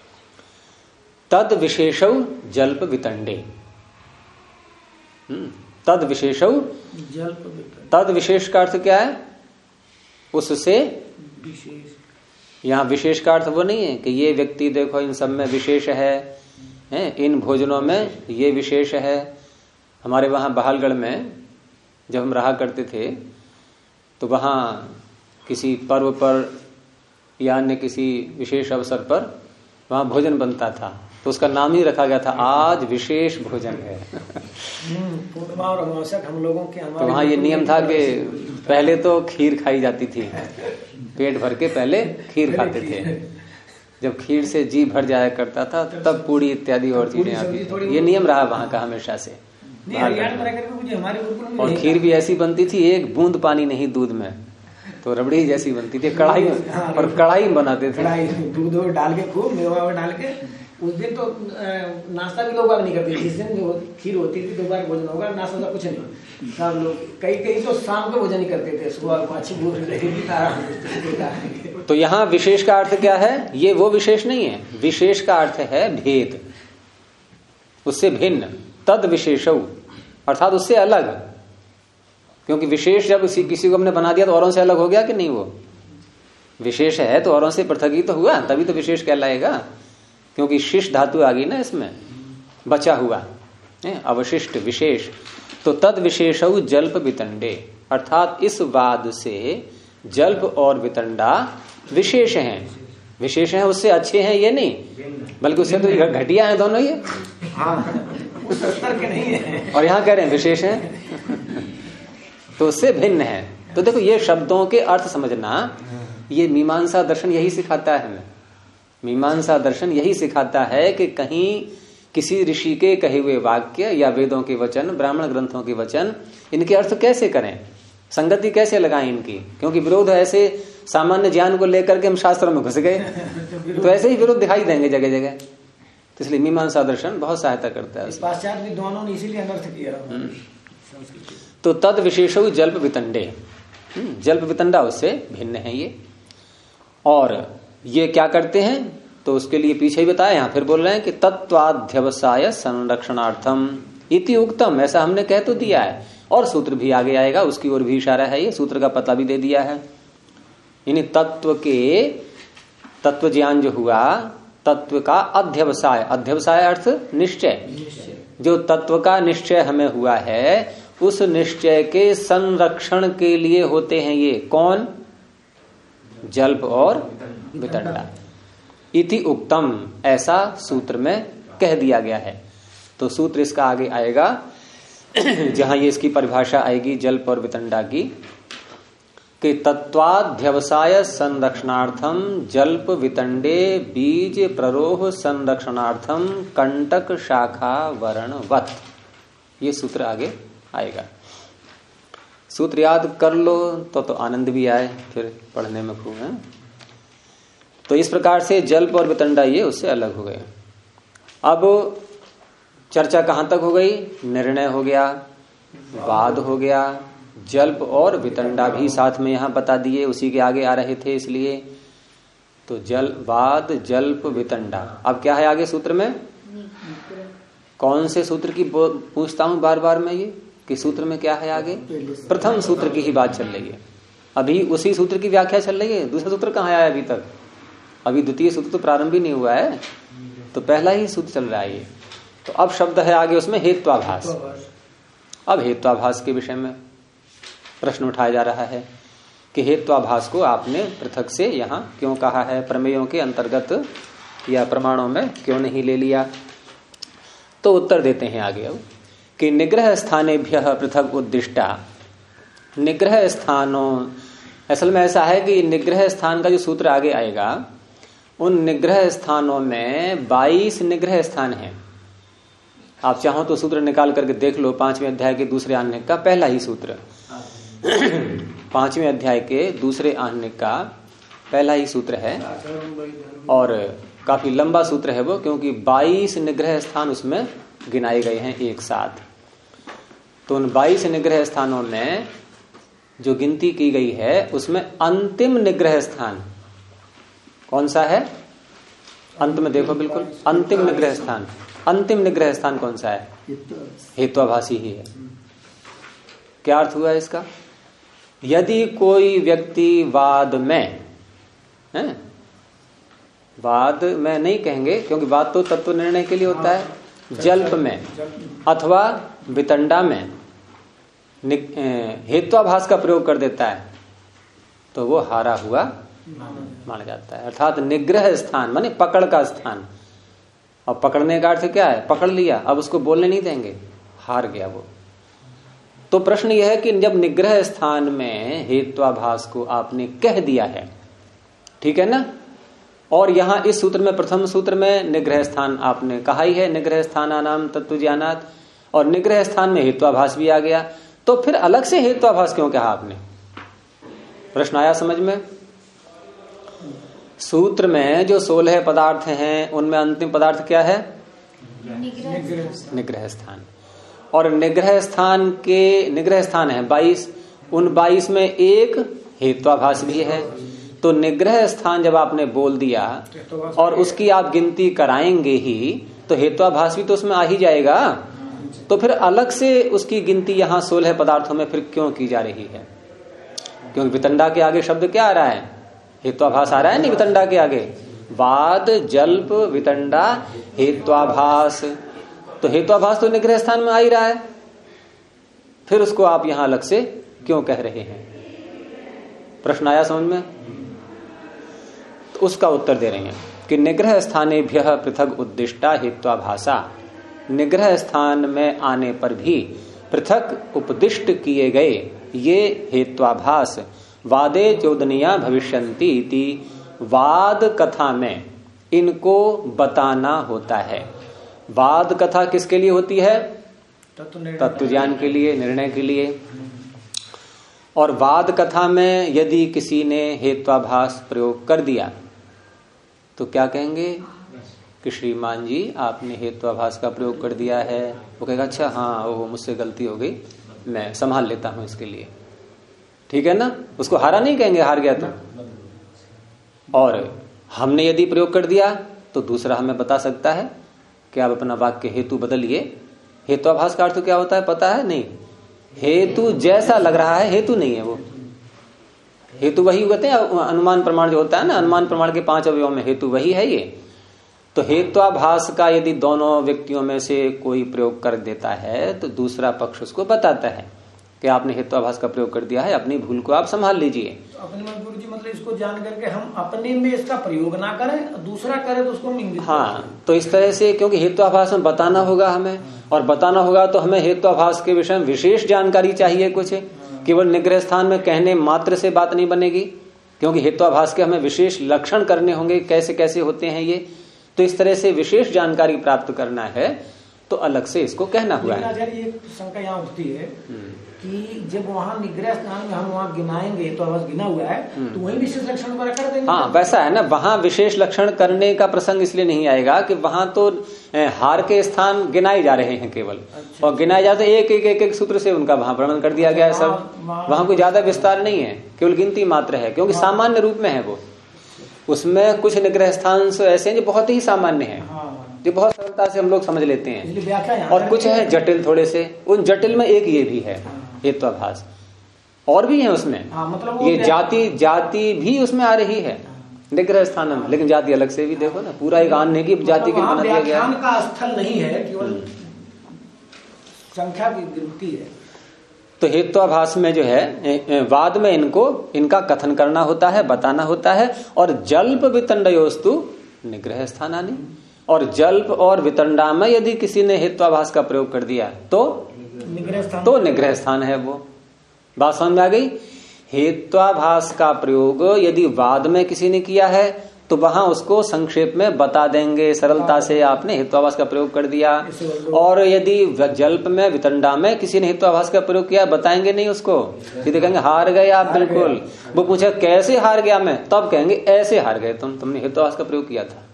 तद विशेषौ जल्प वितंडे, तद विशेषौ तद विशेष का अर्थ क्या है? उससे विशेष। यहाँ विशेष का अर्थ वो नहीं है कि ये व्यक्ति देखो इन सब में विशेष है, इन भोजनों में ये विशेष है। हमारे वहां बहालगढ़ में जब हम रहा करते थे तो वहां किसी पर्व पर या अन्य किसी विशेष अवसर पर वहां भोजन बनता था, तो उसका नाम ही रखा गया था आज विशेष भोजन है। पूर्णिमा और अमावस्या हम लोगों के, तो वहां ये नियम था कि पहले तो खीर खाई जाती थी, पेट भर के पहले खीर खाते थे। जब खीर से जी भर जाया करता था तब पूड़ी इत्यादि और चीजें आती थी। ये नियम रहा वहां का हमेशा से। और खीर भी ऐसी बनती थी, एक बूंद पानी नहीं दूध में, तो रबड़ी जैसी बनती थी, कढ़ाई और कढ़ाई बनाते थे, दूध डाल के खूब मेवा डाल के। उस दिन तो नाश्ता भी लोग नहीं करते, जिस दिन जो खीर होती थी दोपहर भोजन होगा, नाश्ता तो कुछ नहीं। सब लोग कई तो शाम को भोजन ही करते थे, सुबह अच्छी भूख रहेगी। तो यहाँ विशेष का अर्थ क्या है? ये वो विशेष नहीं है, विशेष का अर्थ है भेद, उससे भिन्न, तद विशेषौ अर्थात उससे अलग। क्योंकि विशेष जब किसी को हमने बना दिया तो औरों से अलग हो गया कि नहीं? वो विशेष है तो औरों से पृथक ही तो हुआ, तभी तो विशेष कहलाएगा। क्योंकि शिष्ट धातु आ गई ना इसमें, बचा हुआ अवशिष्ट विशेष। तो तद विशेषौ जल्प वितंडे, अर्थात इस वाद से जल्प और वितंडा विशेष हैं। विशेष हैं उससे अच्छे हैं ये नहीं, बल्कि उससे तो घटिया है दोनों ये। और यहाँ कह रहे हैं विशेष हैं तो उससे भिन्न है। तो देखो ये शब्दों के अर्थ समझना, ये मीमांसा दर्शन यही सिखाता है हमें। मीमांसा दर्शन यही सिखाता है कि कहीं किसी ऋषि के कहे हुए वाक्य या वेदों के वचन, ब्राह्मण ग्रंथों के वचन, इनके अर्थ कैसे करें, संगति कैसे लगाएं इनकी। क्योंकि विरोध ऐसे सामान्य ज्ञान को लेकर के हम शास्त्रों में घुस गए, तो ऐसे ही विरोध दिखाई देंगे जगह जगह। तो इसलिए मीमांसा दर्शन बहुत सहायता करता है। पाश्चात्य विद्वानों ने इसीलिए अनर्थ किया। तो तद विशेषो जल्प वितंडे, जल्प वितंडा उससे भिन्न है ये। और ये क्या करते हैं, तो उसके लिए पीछे ही बताया, यहां फिर बोल रहे हैं कि तत्वाध्यवसाय संरक्षणार्थम इति उक्तम, ऐसा हमने कह तो दिया है। और सूत्र भी आगे आएगा, उसकी ओर भी इशारा है, ये सूत्र का पता भी दे दिया है। यानी तत्व के, तत्व ज्ञान जो हुआ, तत्व का अध्यवसाय, अध्यवसाय अर्थ निश्चय, जो तत्व का निश्चय हमें हुआ है, उस निश्चय के संरक्षण के लिए होते हैं ये कौन, जल्प और वितंडा। इति उक्तम, ऐसा सूत्र में कह दिया गया है। तो सूत्र इसका आगे आएगा जहां ये इसकी परिभाषा आएगी जल्प और वितंडा की, कि तत्वाध्यवसाय संरक्षणार्थम जल्प वितंडे बीज प्ररोह संरक्षणार्थम कंटक शाखा वर्णवत, ये सूत्र आगे आएगा। सूत्र याद कर लो तो आनंद भी आए फिर पढ़ने में खूब है। तो इस प्रकार से जल्प और वितंडा ये उससे अलग हो गए। अब चर्चा कहां तक हो गई, निर्णय हो गया, वाद हो गया, जल्प और वितंडा भी साथ में यहां बता दिए, उसी के आगे आ रहे थे इसलिए। तो वाद जल्प वितंडा। अब क्या है आगे सूत्र में, कौन से सूत्र की पूछता हूं बार बार मैं ये, कि सूत्र में क्या है आगे, प्रथम सूत्र की ही बात चल रही है। अभी उसी सूत्र की व्याख्या चल रही है, दूसरा सूत्र कहाँ आया अभी तक, अभी द्वितीय सूत्र तो प्रारंभ ही नहीं हुआ है, तो पहला ही सूत्र चल रहा है ये। तो अब शब्द है आगे उसमें हेत्वाभास। अब हेत्वाभास के विषय में प्रश्न उठाया जा रहा है कि हेत्वाभास को आपने पृथक से यहाँ क्यों कहा है, प्रमेयों के अंतर्गत या प्रमाणों में क्यों नहीं ले लिया। तो उत्तर देते हैं आगे अब कि निग्रह स्थानेभ्य पृथक उद्दिष्टा, निग्रह स्थानों, असल में ऐसा है कि निग्रह स्थान का जो सूत्र आगे आएगा, उन निग्रह स्थानों में 22 निग्रह स्थान हैं। आप चाहो तो सूत्र निकाल करके देख लो, 5वें अध्याय के दूसरे आह्निक का पहला ही सूत्र 5वें अध्याय के दूसरे आह्निक का पहला ही सूत्र है, और काफी लंबा सूत्र है वो, क्योंकि 22 निग्रह स्थान उसमें गिनाए गए हैं एक साथ। तो उन 22 निग्रह स्थानों में जो गिनती की गई है, उसमें अंतिम निग्रह स्थान कौन सा है, अंत में देखो बिल्कुल, अंतिम निग्रह स्थान, अंतिम निग्रह स्थान कौन सा है, हेत्वाभासी ही है। क्या अर्थ हुआ इसका, यदि कोई व्यक्ति वाद में है, वाद में नहीं कहेंगे क्योंकि वाद तो तत्व निर्णय के लिए होता है, जल्प में अथवा वितंडा में हेत्वाभास का प्रयोग कर देता है, तो वो हारा हुआ माना जाता है। अर्थात निग्रह स्थान माने पकड़ का स्थान, और पकड़ने का अर्थ क्या है, पकड़ लिया, अब उसको बोलने नहीं देंगे, हार गया वो। तो प्रश्न यह है कि जब निग्रह स्थान में हेत्वाभास को आपने कह दिया है, ठीक है ना, और यहां इस सूत्र में प्रथम सूत्र में निग्रह स्थान आपने कहा ही है, निग्रह स्थानानाम तत्वज्ञानात्, और निग्रह स्थान में हेत्वाभास भी आ गया, तो फिर अलग से हेत्वाभास क्यों कहा आपने, प्रश्न आया समझ में। सूत्र में जो 16 पदार्थ हैं उनमें अंतिम पदार्थ क्या है, निग्रह स्थान, और निग्रह स्थान के निग्रह स्थान है 22, उन 22 में एक हेत्वाभास भी है। तो निग्रह स्थान जब आपने बोल दिया और उसकी आप गिनती कराएंगे ही, तो हेत्वाभास भी तो उसमें आ ही जाएगा। तो फिर अलग से उसकी गिनती यहाँ 16 पदार्थों में फिर क्यों की जा रही है, क्योंकि वितंडा के आगे शब्द क्या आ रहा है, हेत्वाभास आ रहा है नहीं, वितंडा के आगे वाद जल्प वितंडा हेत्वाभास, तो हेत्वाभास तो निग्रह स्थान में आ ही रहा है, फिर उसको आप यहां अलग से क्यों कह रहे हैं, प्रश्न आया समझ में। तो उसका उत्तर दे रहे हैं कि निग्रह स्थानेभ्यः पृथक उद्दिष्टा हेत्वाभासा, निग्रह स्थान में आने पर भी पृथक उपदिष्ट किए गए ये हेत्वाभास वादे चोदनिया भविष्यन्ति इति, वाद कथा में इनको बताना होता है। वाद कथा किसके लिए होती है, तत्व ज्ञान के लिए, निर्णय के लिए। और वाद कथा में यदि किसी ने हेत्वाभास प्रयोग कर दिया तो क्या कहेंगे कि श्रीमान जी आपने हेत्वाभास का प्रयोग कर दिया है। वो कहेगा अच्छा हाँ वो मुझसे गलती हो गई, मैं संभाल लेता हूं इसके लिए, ठीक है ना। उसको हारा नहीं कहेंगे, हार गया तो। और हमने यदि प्रयोग कर दिया तो दूसरा हमें बता सकता है कि आप अपना वाक्य हेतु बदलिए। हेत्वाभास का अर्थ क्या होता है पता है? नहीं, हेतु जैसा लग रहा है हेतु नहीं है वो। हेतु वही कहते हैं अनुमान प्रमाण जो होता है ना, अनुमान प्रमाण के 5 अवयवों में हेतु वही है ये। तो हेत्वाभास का यदि दोनों व्यक्तियों में से कोई प्रयोग कर देता है तो दूसरा पक्ष उसको बताता है कि आपने हेत्वाभास का प्रयोग कर दिया है, अपनी भूल को आप संभाल लीजिए। तो अपने मन गुरु जी मतलब इसको जान करके हम अपने में इसका प्रयोग ना करें, दूसरा करे तो उसको इंगित हाँ, तो इस तरह से क्योंकि हेत्वाभास में बताना होगा हमें, और बताना होगा तो हमें हेत्वाभास के विषय में विशेष जानकारी चाहिए कुछ। केवल निग्रह स्थान में कहने मात्र से बात नहीं बनेगी, क्योंकि हेत्वाभास के हमें विशेष लक्षण करने होंगे, कैसे कैसे होते हैं ये। तो इस तरह से विशेष जानकारी प्राप्त करना है तो अलग से इसको कहना हुआ है। ये शंका यहाँ उठती है कि जब वहाँ निग्रह स्थान में हम वहाँ गिनाएंगे तो आवाज गिना हुआ है तो वही विशेष लक्षण वगैरह कर देंगे। हाँ वैसा है ना, वहाँ विशेष लक्षण करने का प्रसंग इसलिए नहीं आएगा कि वहां तो हार के स्थान गिनाए जा रहे हैं केवल। अच्छा, और गिनाए जाते एक सूत्र से उनका वहां वर्णन कर दिया गया है सब। वहां कोई ज्यादा विस्तार नहीं है, केवल गिनती मात्र है, क्योंकि सामान्य रूप में है वो। उसमें कुछ निग्रह स्थान ऐसे हैं जो बहुत ही सामान्य है, जो बहुत सरलता से हम लोग समझ लेते हैं, और कुछ है जटिल थोड़े से। उन जटिल में एक ये भी है हेत्वाभास, और भी है उसमें। मतलब ये जाति भी उसमें आ रही है निग्रह स्थान में, लेकिन जाति अलग से भी देखो ना, पूरा एक अन्य की जाति के बना दिया गया का स्थल नहीं है, केवल संख्या की गिनती है। तो हेत्वाभास में जो है वाद में इनका कथन करना होता है, बताना होता है। और जल्प वितंडयोस्तु निग्रह स्थानानि, और जल्प और वितंडा में यदि किसी ने हेत्वाभास का प्रयोग कर दिया तो निग्रह स्थान है वो। बात समझ में आ गई? हेत्वाभास का प्रयोग यदि वाद में किसी ने किया है तो वहां उसको संक्षेप में बता देंगे सरलता से, आपने हेत्वाभास का प्रयोग कर दिया। और यदि जल्प में वितंडा में किसी ने हेत्वाभास का प्रयोग किया, बताएंगे नहीं उसको, सीधे कहेंगे हार गए आप बिल्कुल। वो पूछे कैसे हार गया मैं, तब कहेंगे ऐसे हार गए तुमने हेत्वाभास का प्रयोग किया था।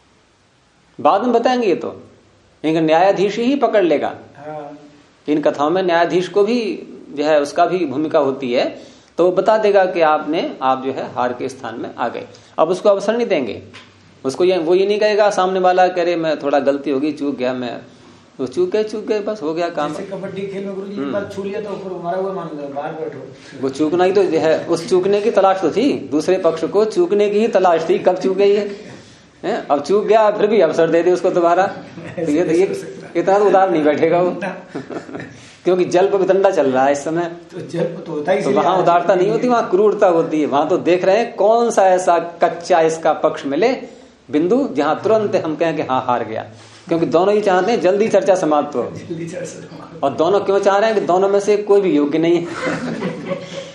बाद में बताएंगे ये तो, इनका न्यायाधीश ही पकड़ लेगा। इन कथाओं में न्यायाधीश को भी जो है उसका भी भूमिका होती है, तो वो बता देगा कि आप जो है हार के स्थान में आ गए। अब उसको अवसर नहीं देंगे, उसको वो ये नहीं कहेगा सामने वाला कह रहे मैं थोड़ा गलती होगी, चूक गया मैं, वो चूक गए बस हो गया काम। कबड्डी खेल में गुरुजी एक बार छू लिया तो ऊपर मारा हुआ मान लो, बाहर बैठो। वो चूकना ही तो है, उस चूकने की तलाश तो थी, दूसरे पक्ष को चूकने की ही तलाश थी, कब चूक गई है। अब चूक गया फिर भी अवसर दे दे उसको दोबारा, तो ये इतना तो उदार नहीं बैठेगा वो क्योंकि जल्प वितंडा चल रहा है इस समय। तो जल्प तो होता ही, तो वहां उदारता नहीं होती, वहां क्रूरता होती है। वहां तो देख रहे हैं कौन सा ऐसा कच्चा इसका पक्ष मिले बिंदु जहां तुरंत हम कहें कि हाँ हार गया, क्योंकि दोनों ही चाहते हैं जल्दी चर्चा समाप्त हो। और दोनों क्यों चाह रहे हैं कि दोनों में से कोई भी योग्य नहीं है।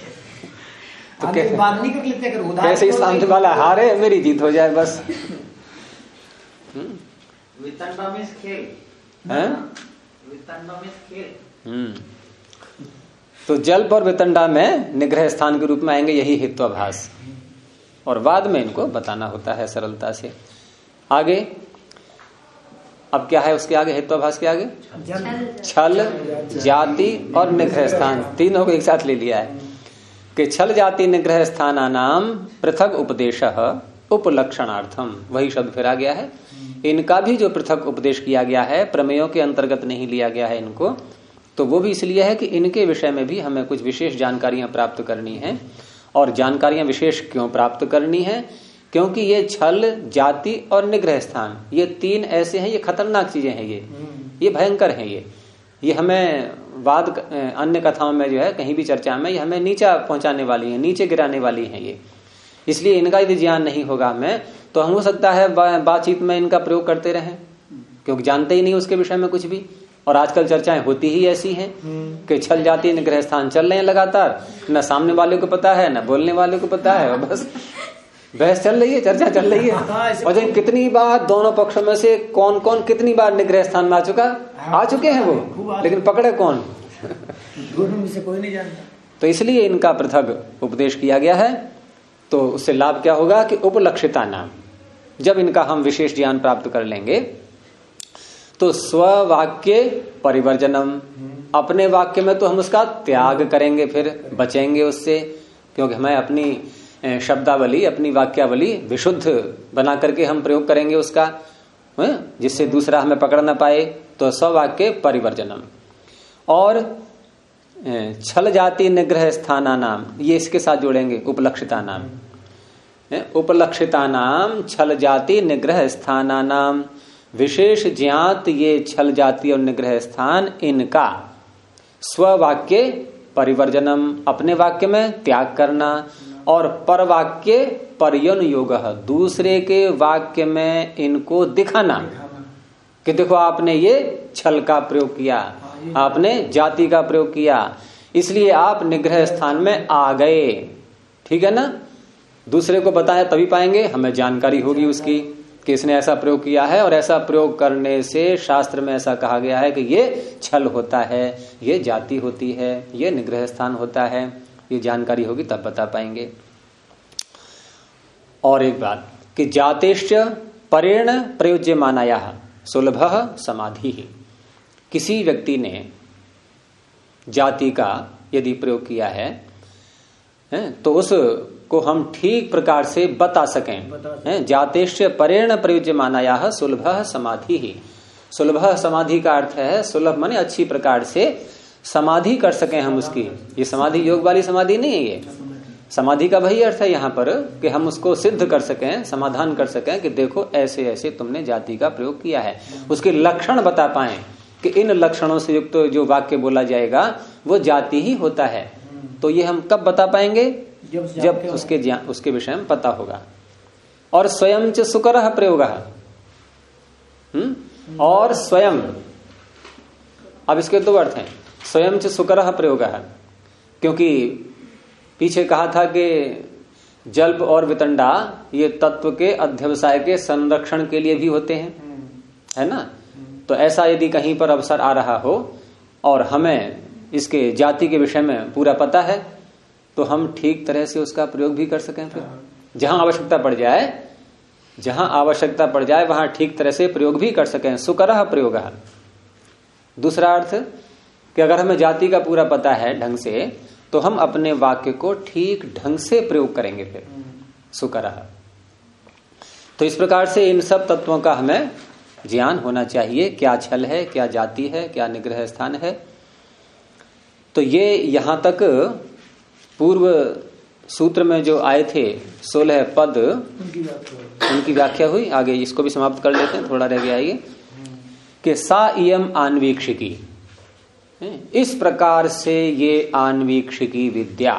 तो कैसे ही सामने वाला हारे मेरी जीत हो जाए बस। वितंडा में खेल तो जल्प और वितंडा में निग्रह स्थान के रूप में आएंगे यही हेत्वाभास, और बाद में इनको बताना होता है सरलता से। आगे अब क्या है उसके आगे, हेत्वाभास के आगे छल, जाति और निग्रह स्थान, तीनों को एक साथ ले लिया है कि छल जाति निग्रह स्थानानाम पृथक उपदेशः उपलक्षणार्थम, वही शब्द फिर आ गया है। इनका भी जो पृथक उपदेश किया गया है, प्रमेयों के अंतर्गत नहीं लिया गया है इनको, तो वो भी इसलिए है कि इनके विषय में भी हमें कुछ विशेष जानकारियां प्राप्त करनी है। और जानकारियां विशेष क्यों प्राप्त करनी है? क्योंकि ये छल, जाति और निग्रह स्थान, ये तीन ऐसे हैं, ये खतरनाक चीजें हैं, ये भयंकर हैं। ये हमें वाद अन्य कथाओं में जो है कहीं भी चर्चा में ये हमें नीचा पहुंचाने वाली है, नीचे गिराने वाली है ये। इसलिए इनका यदि ज्ञान नहीं होगा हमें तो हम हो सकता है बातचीत में इनका प्रयोग करते रहें, क्योंकि जानते ही नहीं उसके विषय में कुछ भी। और आजकल चर्चाएं होती ही ऐसी हैं कि छल जाति निग्रह स्थान चल रहे हैं लगातार, न सामने वाले को पता है न बोलने वाले को पता है, बस बहस चल रही है, चर्चा चल रही है। और जब कितनी बार दोनों पक्षों में से कौन कौन कितनी बार निग्रह स्थान में आ चुके हैं वो, लेकिन पकड़े कौन? दोनों में से कोई नहीं जानता। तो इसलिए इनका पृथक उपदेश किया गया है। तो उससे लाभ क्या होगा कि उपलक्षिता नाम, जब इनका हम विशेष ज्ञान प्राप्त कर लेंगे तो स्ववाक्य परिवर्जनम, अपने वाक्य में तो हम उसका त्याग करेंगे, फिर बचेंगे उससे, क्योंकि हमें अपनी शब्दावली, अपनी वाक्यावली विशुद्ध बना करके हम प्रयोग करेंगे उसका, जिससे दूसरा हमें पकड़ न पाए। तो स्ववाक्य परिवर्जनम। और छल जाति निग्रह स्थाना नाम, ये इसके साथ जोड़ेंगे उपलक्षिता नाम। उपलक्षिता नाम छल जाति निग्रह स्थाना नाम, विशेष ज्ञात ये छल जाति और निग्रह स्थान, इनका स्ववाक्य परिवर्जनम, अपने वाक्य में त्याग करना, और परवाक्य पर्यन योग, दूसरे के वाक्य में इनको दिखाना कि देखो आपने ये छल का प्रयोग किया, आपने जाति का प्रयोग किया, इसलिए आप निग्रह स्थान में आ गए। ठीक है ना, दूसरे को बताया तभी पाएंगे, हमें जानकारी होगी उसकी कि इसने ऐसा प्रयोग किया है, और ऐसा प्रयोग करने से शास्त्र में ऐसा कहा गया है कि ये छल होता है, ये जाति होती है, ये निग्रह स्थान होता है, ये जानकारी होगी तब बता पाएंगे। और एक बात कि जातेश्च परेण प्रयोज्यमानाया सुलभः समाधि, किसी व्यक्ति ने जाति का यदि प्रयोग किया है तो उसको हम ठीक प्रकार से बता सकें। जातेश्च परेण प्रयोज्यमानाया सुलभः समाधि, सुलभः समाधि का अर्थ है सुलभ माने अच्छी प्रकार से समाधि कर सकें हम उसकी। ये समाधि योग वाली समाधि नहीं है, ये समाधि का वही अर्थ है यहाँ पर कि हम उसको सिद्ध कर सकें, समाधान कर सकें कि देखो ऐसे ऐसे तुमने जाति का प्रयोग किया है, उसके लक्षण बता पाएं कि इन लक्षणों से युक्त जो वाक्य बोला जाएगा वो जाति ही होता है। तो ये हम कब बता पाएंगे? जब उसके विषय में पता होगा। और स्वयं च सुकरः प्रयोगः, और स्वयं, अब इसके दो अर्थ हैं, स्वयं च सुकरः प्रयोगः, क्योंकि पीछे कहा था कि जल्प और वितंडा ये तत्व के अध्यवसाय के संरक्षण के लिए भी होते हैं, है ना। तो ऐसा यदि कहीं पर अवसर आ रहा हो और हमें इसके जाति के विषय में पूरा पता है तो हम ठीक तरह से उसका प्रयोग भी कर सकें। फिर जहां आवश्यकता पड़ जाए, जहां आवश्यकता पड़ जाए वहां ठीक तरह से प्रयोग भी कर सकें। सुकरः प्रयोगः। दूसरा अर्थ कि अगर हमें जाति का पूरा पता है ढंग से तो हम अपने वाक्य को ठीक ढंग से प्रयोग करेंगे फिर सुकरः। तो इस प्रकार से इन सब तत्वों का हमें ज्ञान होना चाहिए, क्या छल है, क्या जाति है, क्या निग्रह स्थान है। तो ये यहां तक पूर्व सूत्र में जो आए थे 16 पद उनकी व्याख्या हुई। आगे इसको भी समाप्त कर लेते हैं, थोड़ा रह गया ये कि सा इयम आन्वीक्षिकी, इस प्रकार से ये आन्वीक्षिकी विद्या,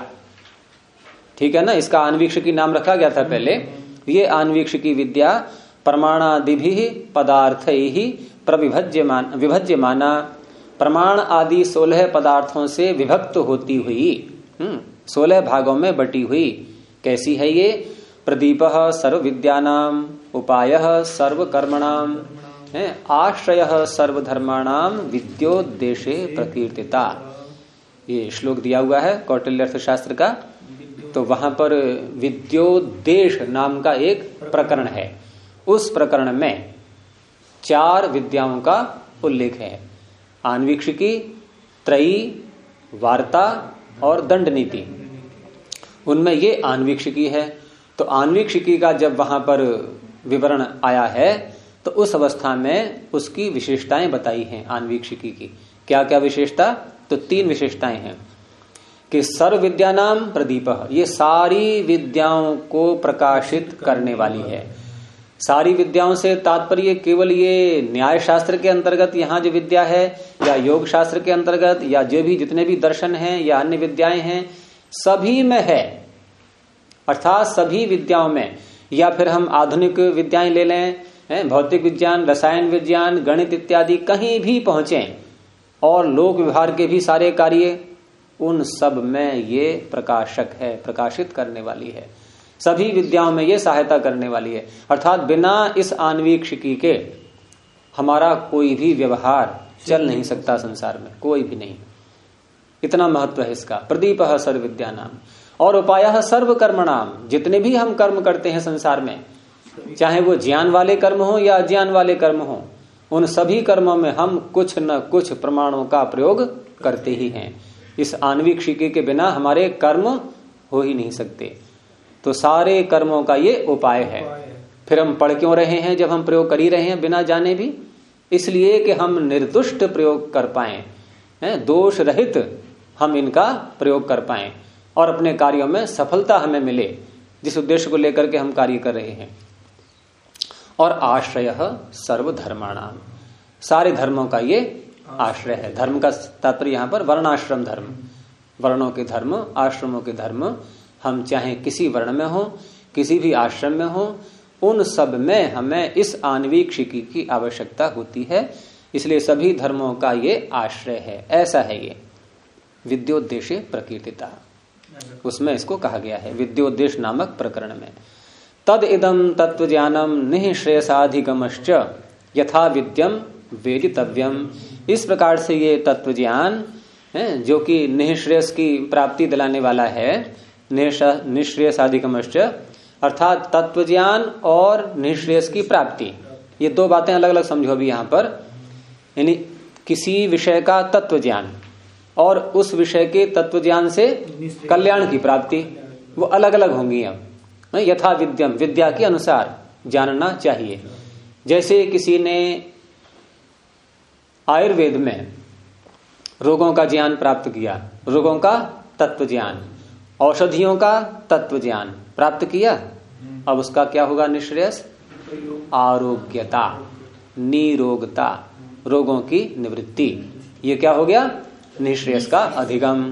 ठीक है ना, इसका आन्वीक्षिकी नाम रखा गया था पहले। ये आन्वीक्षिकी विद्या प्रमाणादिभिः पदार्थैः विभज्यमाना, प्रमाण आदि 16 पदार्थों से विभक्त होती हुई 16 भागों में बटी हुई। कैसी है ये? प्रदीपः सर्व विद्यानाम, उपायः सर्व कर्मणाम, आश्रयः सर्वधर्माणाम, विद्योद्देशे प्रकीर्तिता। ये श्लोक दिया हुआ है कौटिल्य अर्थशास्त्र का। तो वहां पर विद्योद्देश नाम का एक प्रकरण है, उस प्रकरण में 4 विद्याओं का उल्लेख है। आन्वीक्षिकी, त्रयी, वार्ता और दंड नीति, उनमें ये आन्वीक्षिकी है। तो आन्वीक्षिकी का जब वहां पर विवरण आया है तो उस अवस्था में उसकी विशेषताएं बताई हैं आन्वीक्षिकी की। क्या क्या विशेषता? तो 3 विशेषताएं हैं कि सर्व विद्यानाम प्रदीपः, ये सारी विद्याओं को प्रकाशित करने वाली है। सारी विद्याओं से तात्पर्य केवल ये न्याय शास्त्र के अंतर्गत यहाँ जो विद्या है, या योग शास्त्र के अंतर्गत, या जो भी जितने भी दर्शन हैं या अन्य विद्याएं हैं, सभी में है। अर्थात सभी विद्याओं में, या फिर हम आधुनिक विद्याएं ले लें, भौतिक विज्ञान, रसायन विज्ञान, गणित इत्यादि, कहीं भी पहुंचे, और लोक व्यवहार के भी सारे कार्य, उन सब में ये प्रकाशक है, प्रकाशित करने वाली है। सभी विद्याओं में ये सहायता करने वाली है। अर्थात बिना इस आन्वीक्षिकी के हमारा कोई भी व्यवहार चल नहीं सकता संसार में, कोई भी नहीं। इतना महत्व है इसका। प्रदीपः सर्व विद्यानाम और उपायः सर्व कर्मणाम। जितने भी हम कर्म करते हैं संसार में, चाहे वो ज्ञान वाले कर्म हो या अज्ञान वाले कर्म हो, उन सभी कर्मों में हम कुछ न कुछ प्रमाणों का प्रयोग करते ही हैं। इस आणविक शिके के बिना हमारे कर्म हो ही नहीं सकते। तो सारे कर्मों का ये उपाय है। फिर हम पढ़ क्यों रहे हैं जब हम प्रयोग कर ही रहे हैं बिना जाने भी? इसलिए कि हम निर्दुष्ट प्रयोग कर पाए, दोष रहित हम इनका प्रयोग कर पाए और अपने कार्यों में सफलता हमें मिले, जिस उद्देश्य को लेकर के हम कार्य कर रहे हैं। और आश्रय सर्वधर्माणाम, सारे धर्मों का ये आश्रय है। धर्म का तात्पर्य यहाँ पर वर्णाश्रम धर्म, वर्णों के धर्म, आश्रमों के धर्म। हम चाहे किसी वर्ण में हो, किसी भी आश्रम में हो, उन सब में हमें इस आणविक शिकी की आवश्यकता होती है। इसलिए सभी धर्मों का ये आश्रय है। ऐसा है ये विद्योद्देश्य प्रकीर्तिता, उसमें इसको कहा गया है विद्योद्देश्य नामक प्रकरण में। तद इदम तत्व ज्ञानम निःश्रेयसाधिगमश्च यथा विद्यम वेदितव्यम। इस प्रकार से ये तत्व ज्ञान है जो कि निःश्रेयस की प्राप्ति दिलाने वाला है। निःश्रेयसाधिगमश्च अर्थात तत्व ज्ञान और निःश्रेयस की प्राप्ति, ये दो बातें अलग अलग समझो अभी यहाँ पर। यानी किसी विषय का तत्व ज्ञान और उस विषय के तत्व ज्ञान से कल्याण की प्राप्ति, वो अलग अलग होंगी। अब यथा विद्यम, विद्या के अनुसार जानना चाहिए। जैसे किसी ने आयुर्वेद में रोगों का ज्ञान प्राप्त किया, रोगों का तत्व ज्ञान, औषधियों का तत्व ज्ञान प्राप्त किया, अब उसका क्या होगा? निःश्रेयस आरोग्यता, निरोगता, रोगों की निवृत्ति। ये क्या हो गया? निःश्रेयस का अधिगम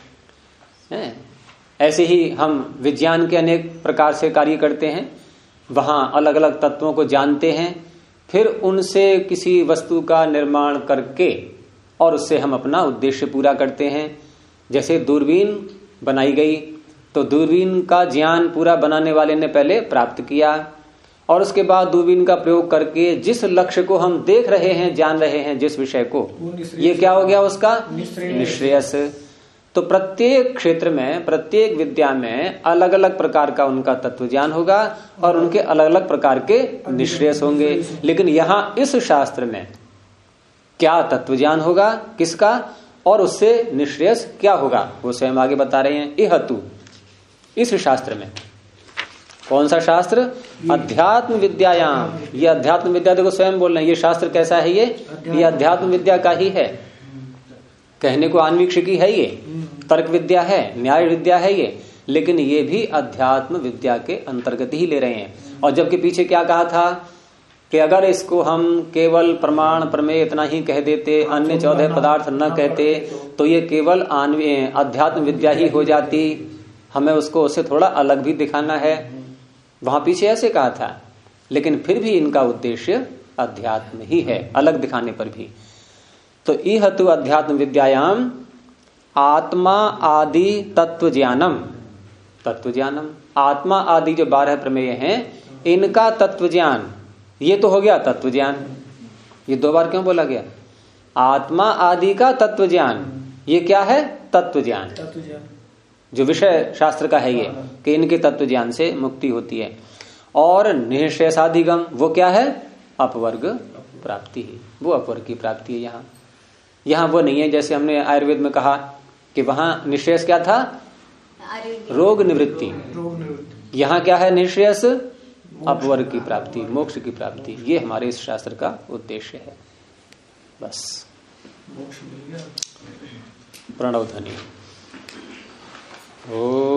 है। ऐसे ही हम विज्ञान के अनेक प्रकार से कार्य करते हैं, वहां अलग अलग तत्वों को जानते हैं, फिर उनसे किसी वस्तु का निर्माण करके और उससे हम अपना उद्देश्य पूरा करते हैं। जैसे दूरबीन बनाई गई तो दूरबीन का ज्ञान पूरा बनाने वाले ने पहले प्राप्त किया और उसके बाद दूरबीन का प्रयोग करके जिस लक्ष्य को हम देख रहे हैं, जान रहे हैं, जिस विषय को, ये क्या हो गया? उसका निःश्रेयस। तो प्रत्येक क्षेत्र में, प्रत्येक विद्या में अलग अलग प्रकार का उनका तत्व ज्ञान होगा और उनके अलग अलग प्रकार के निःश्रेयस होंगे। लेकिन यहाँ इस शास्त्र में क्या तत्व ज्ञान होगा, किसका, और उससे निःश्रेयस क्या होगा, वो स्वयं आगे बता रहे हैं। इहतु, इस शास्त्र में। कौन सा शास्त्र? अध्यात्म विद्यायाम। ये अध्यात्म विद्या, देखो स्वयं बोल रहे हैं, ये शास्त्र कैसा है? ये अध्यात्म विद्या का ही है। कहने को आणविक शिकी है, ये तर्क विद्या है, न्याय विद्या है ये, लेकिन ये भी अध्यात्म विद्या के अंतर्गत ही ले रहे हैं। और जबकि पीछे क्या कहा था कि अगर इसको हम केवल प्रमाण प्रमेय इतना ही कह देते, अन्य 14 पदार्थ न कहते, तो ये केवल अध्यात्म विद्या ही हो जाती। हमें उसको उससे थोड़ा अलग भी दिखाना है, वहां पीछे ऐसे कहा था। लेकिन फिर भी इनका उद्देश्य अध्यात्म ही है, अलग दिखाने पर भी। तो इहतु अध्यात्म विद्यायाम आत्मा आदि तत्व ज्ञानम, तत्व ज्ञानम, आत्मा आदि जो 12 प्रमेय हैं, इनका तत्व ज्ञान, ये तो हो गया तत्व ज्ञान। ये 2 बार क्यों बोला गया? आत्मा आदि का तत्व ज्ञान, ये क्या है? तत्व ज्ञान, जो विषय शास्त्र का है ये, कि इनके तत्व ज्ञान से मुक्ति होती है। और निःश्रेयसाधिगम, वो क्या है? अपवर्ग प्राप्ति ही, वो अपवर्ग की प्राप्ति है। यहाँ वो नहीं है जैसे हमने आयुर्वेद में कहा कि वहां निःश्रेयस क्या था? रोग निवृत्ति। यहाँ क्या है? निःश्रेयस अपवर्ग की प्राप्ति, मोक्ष की प्राप्ति। ये हमारे इस शास्त्र का उद्देश्य है। बस प्रणव ध्वनि। ओ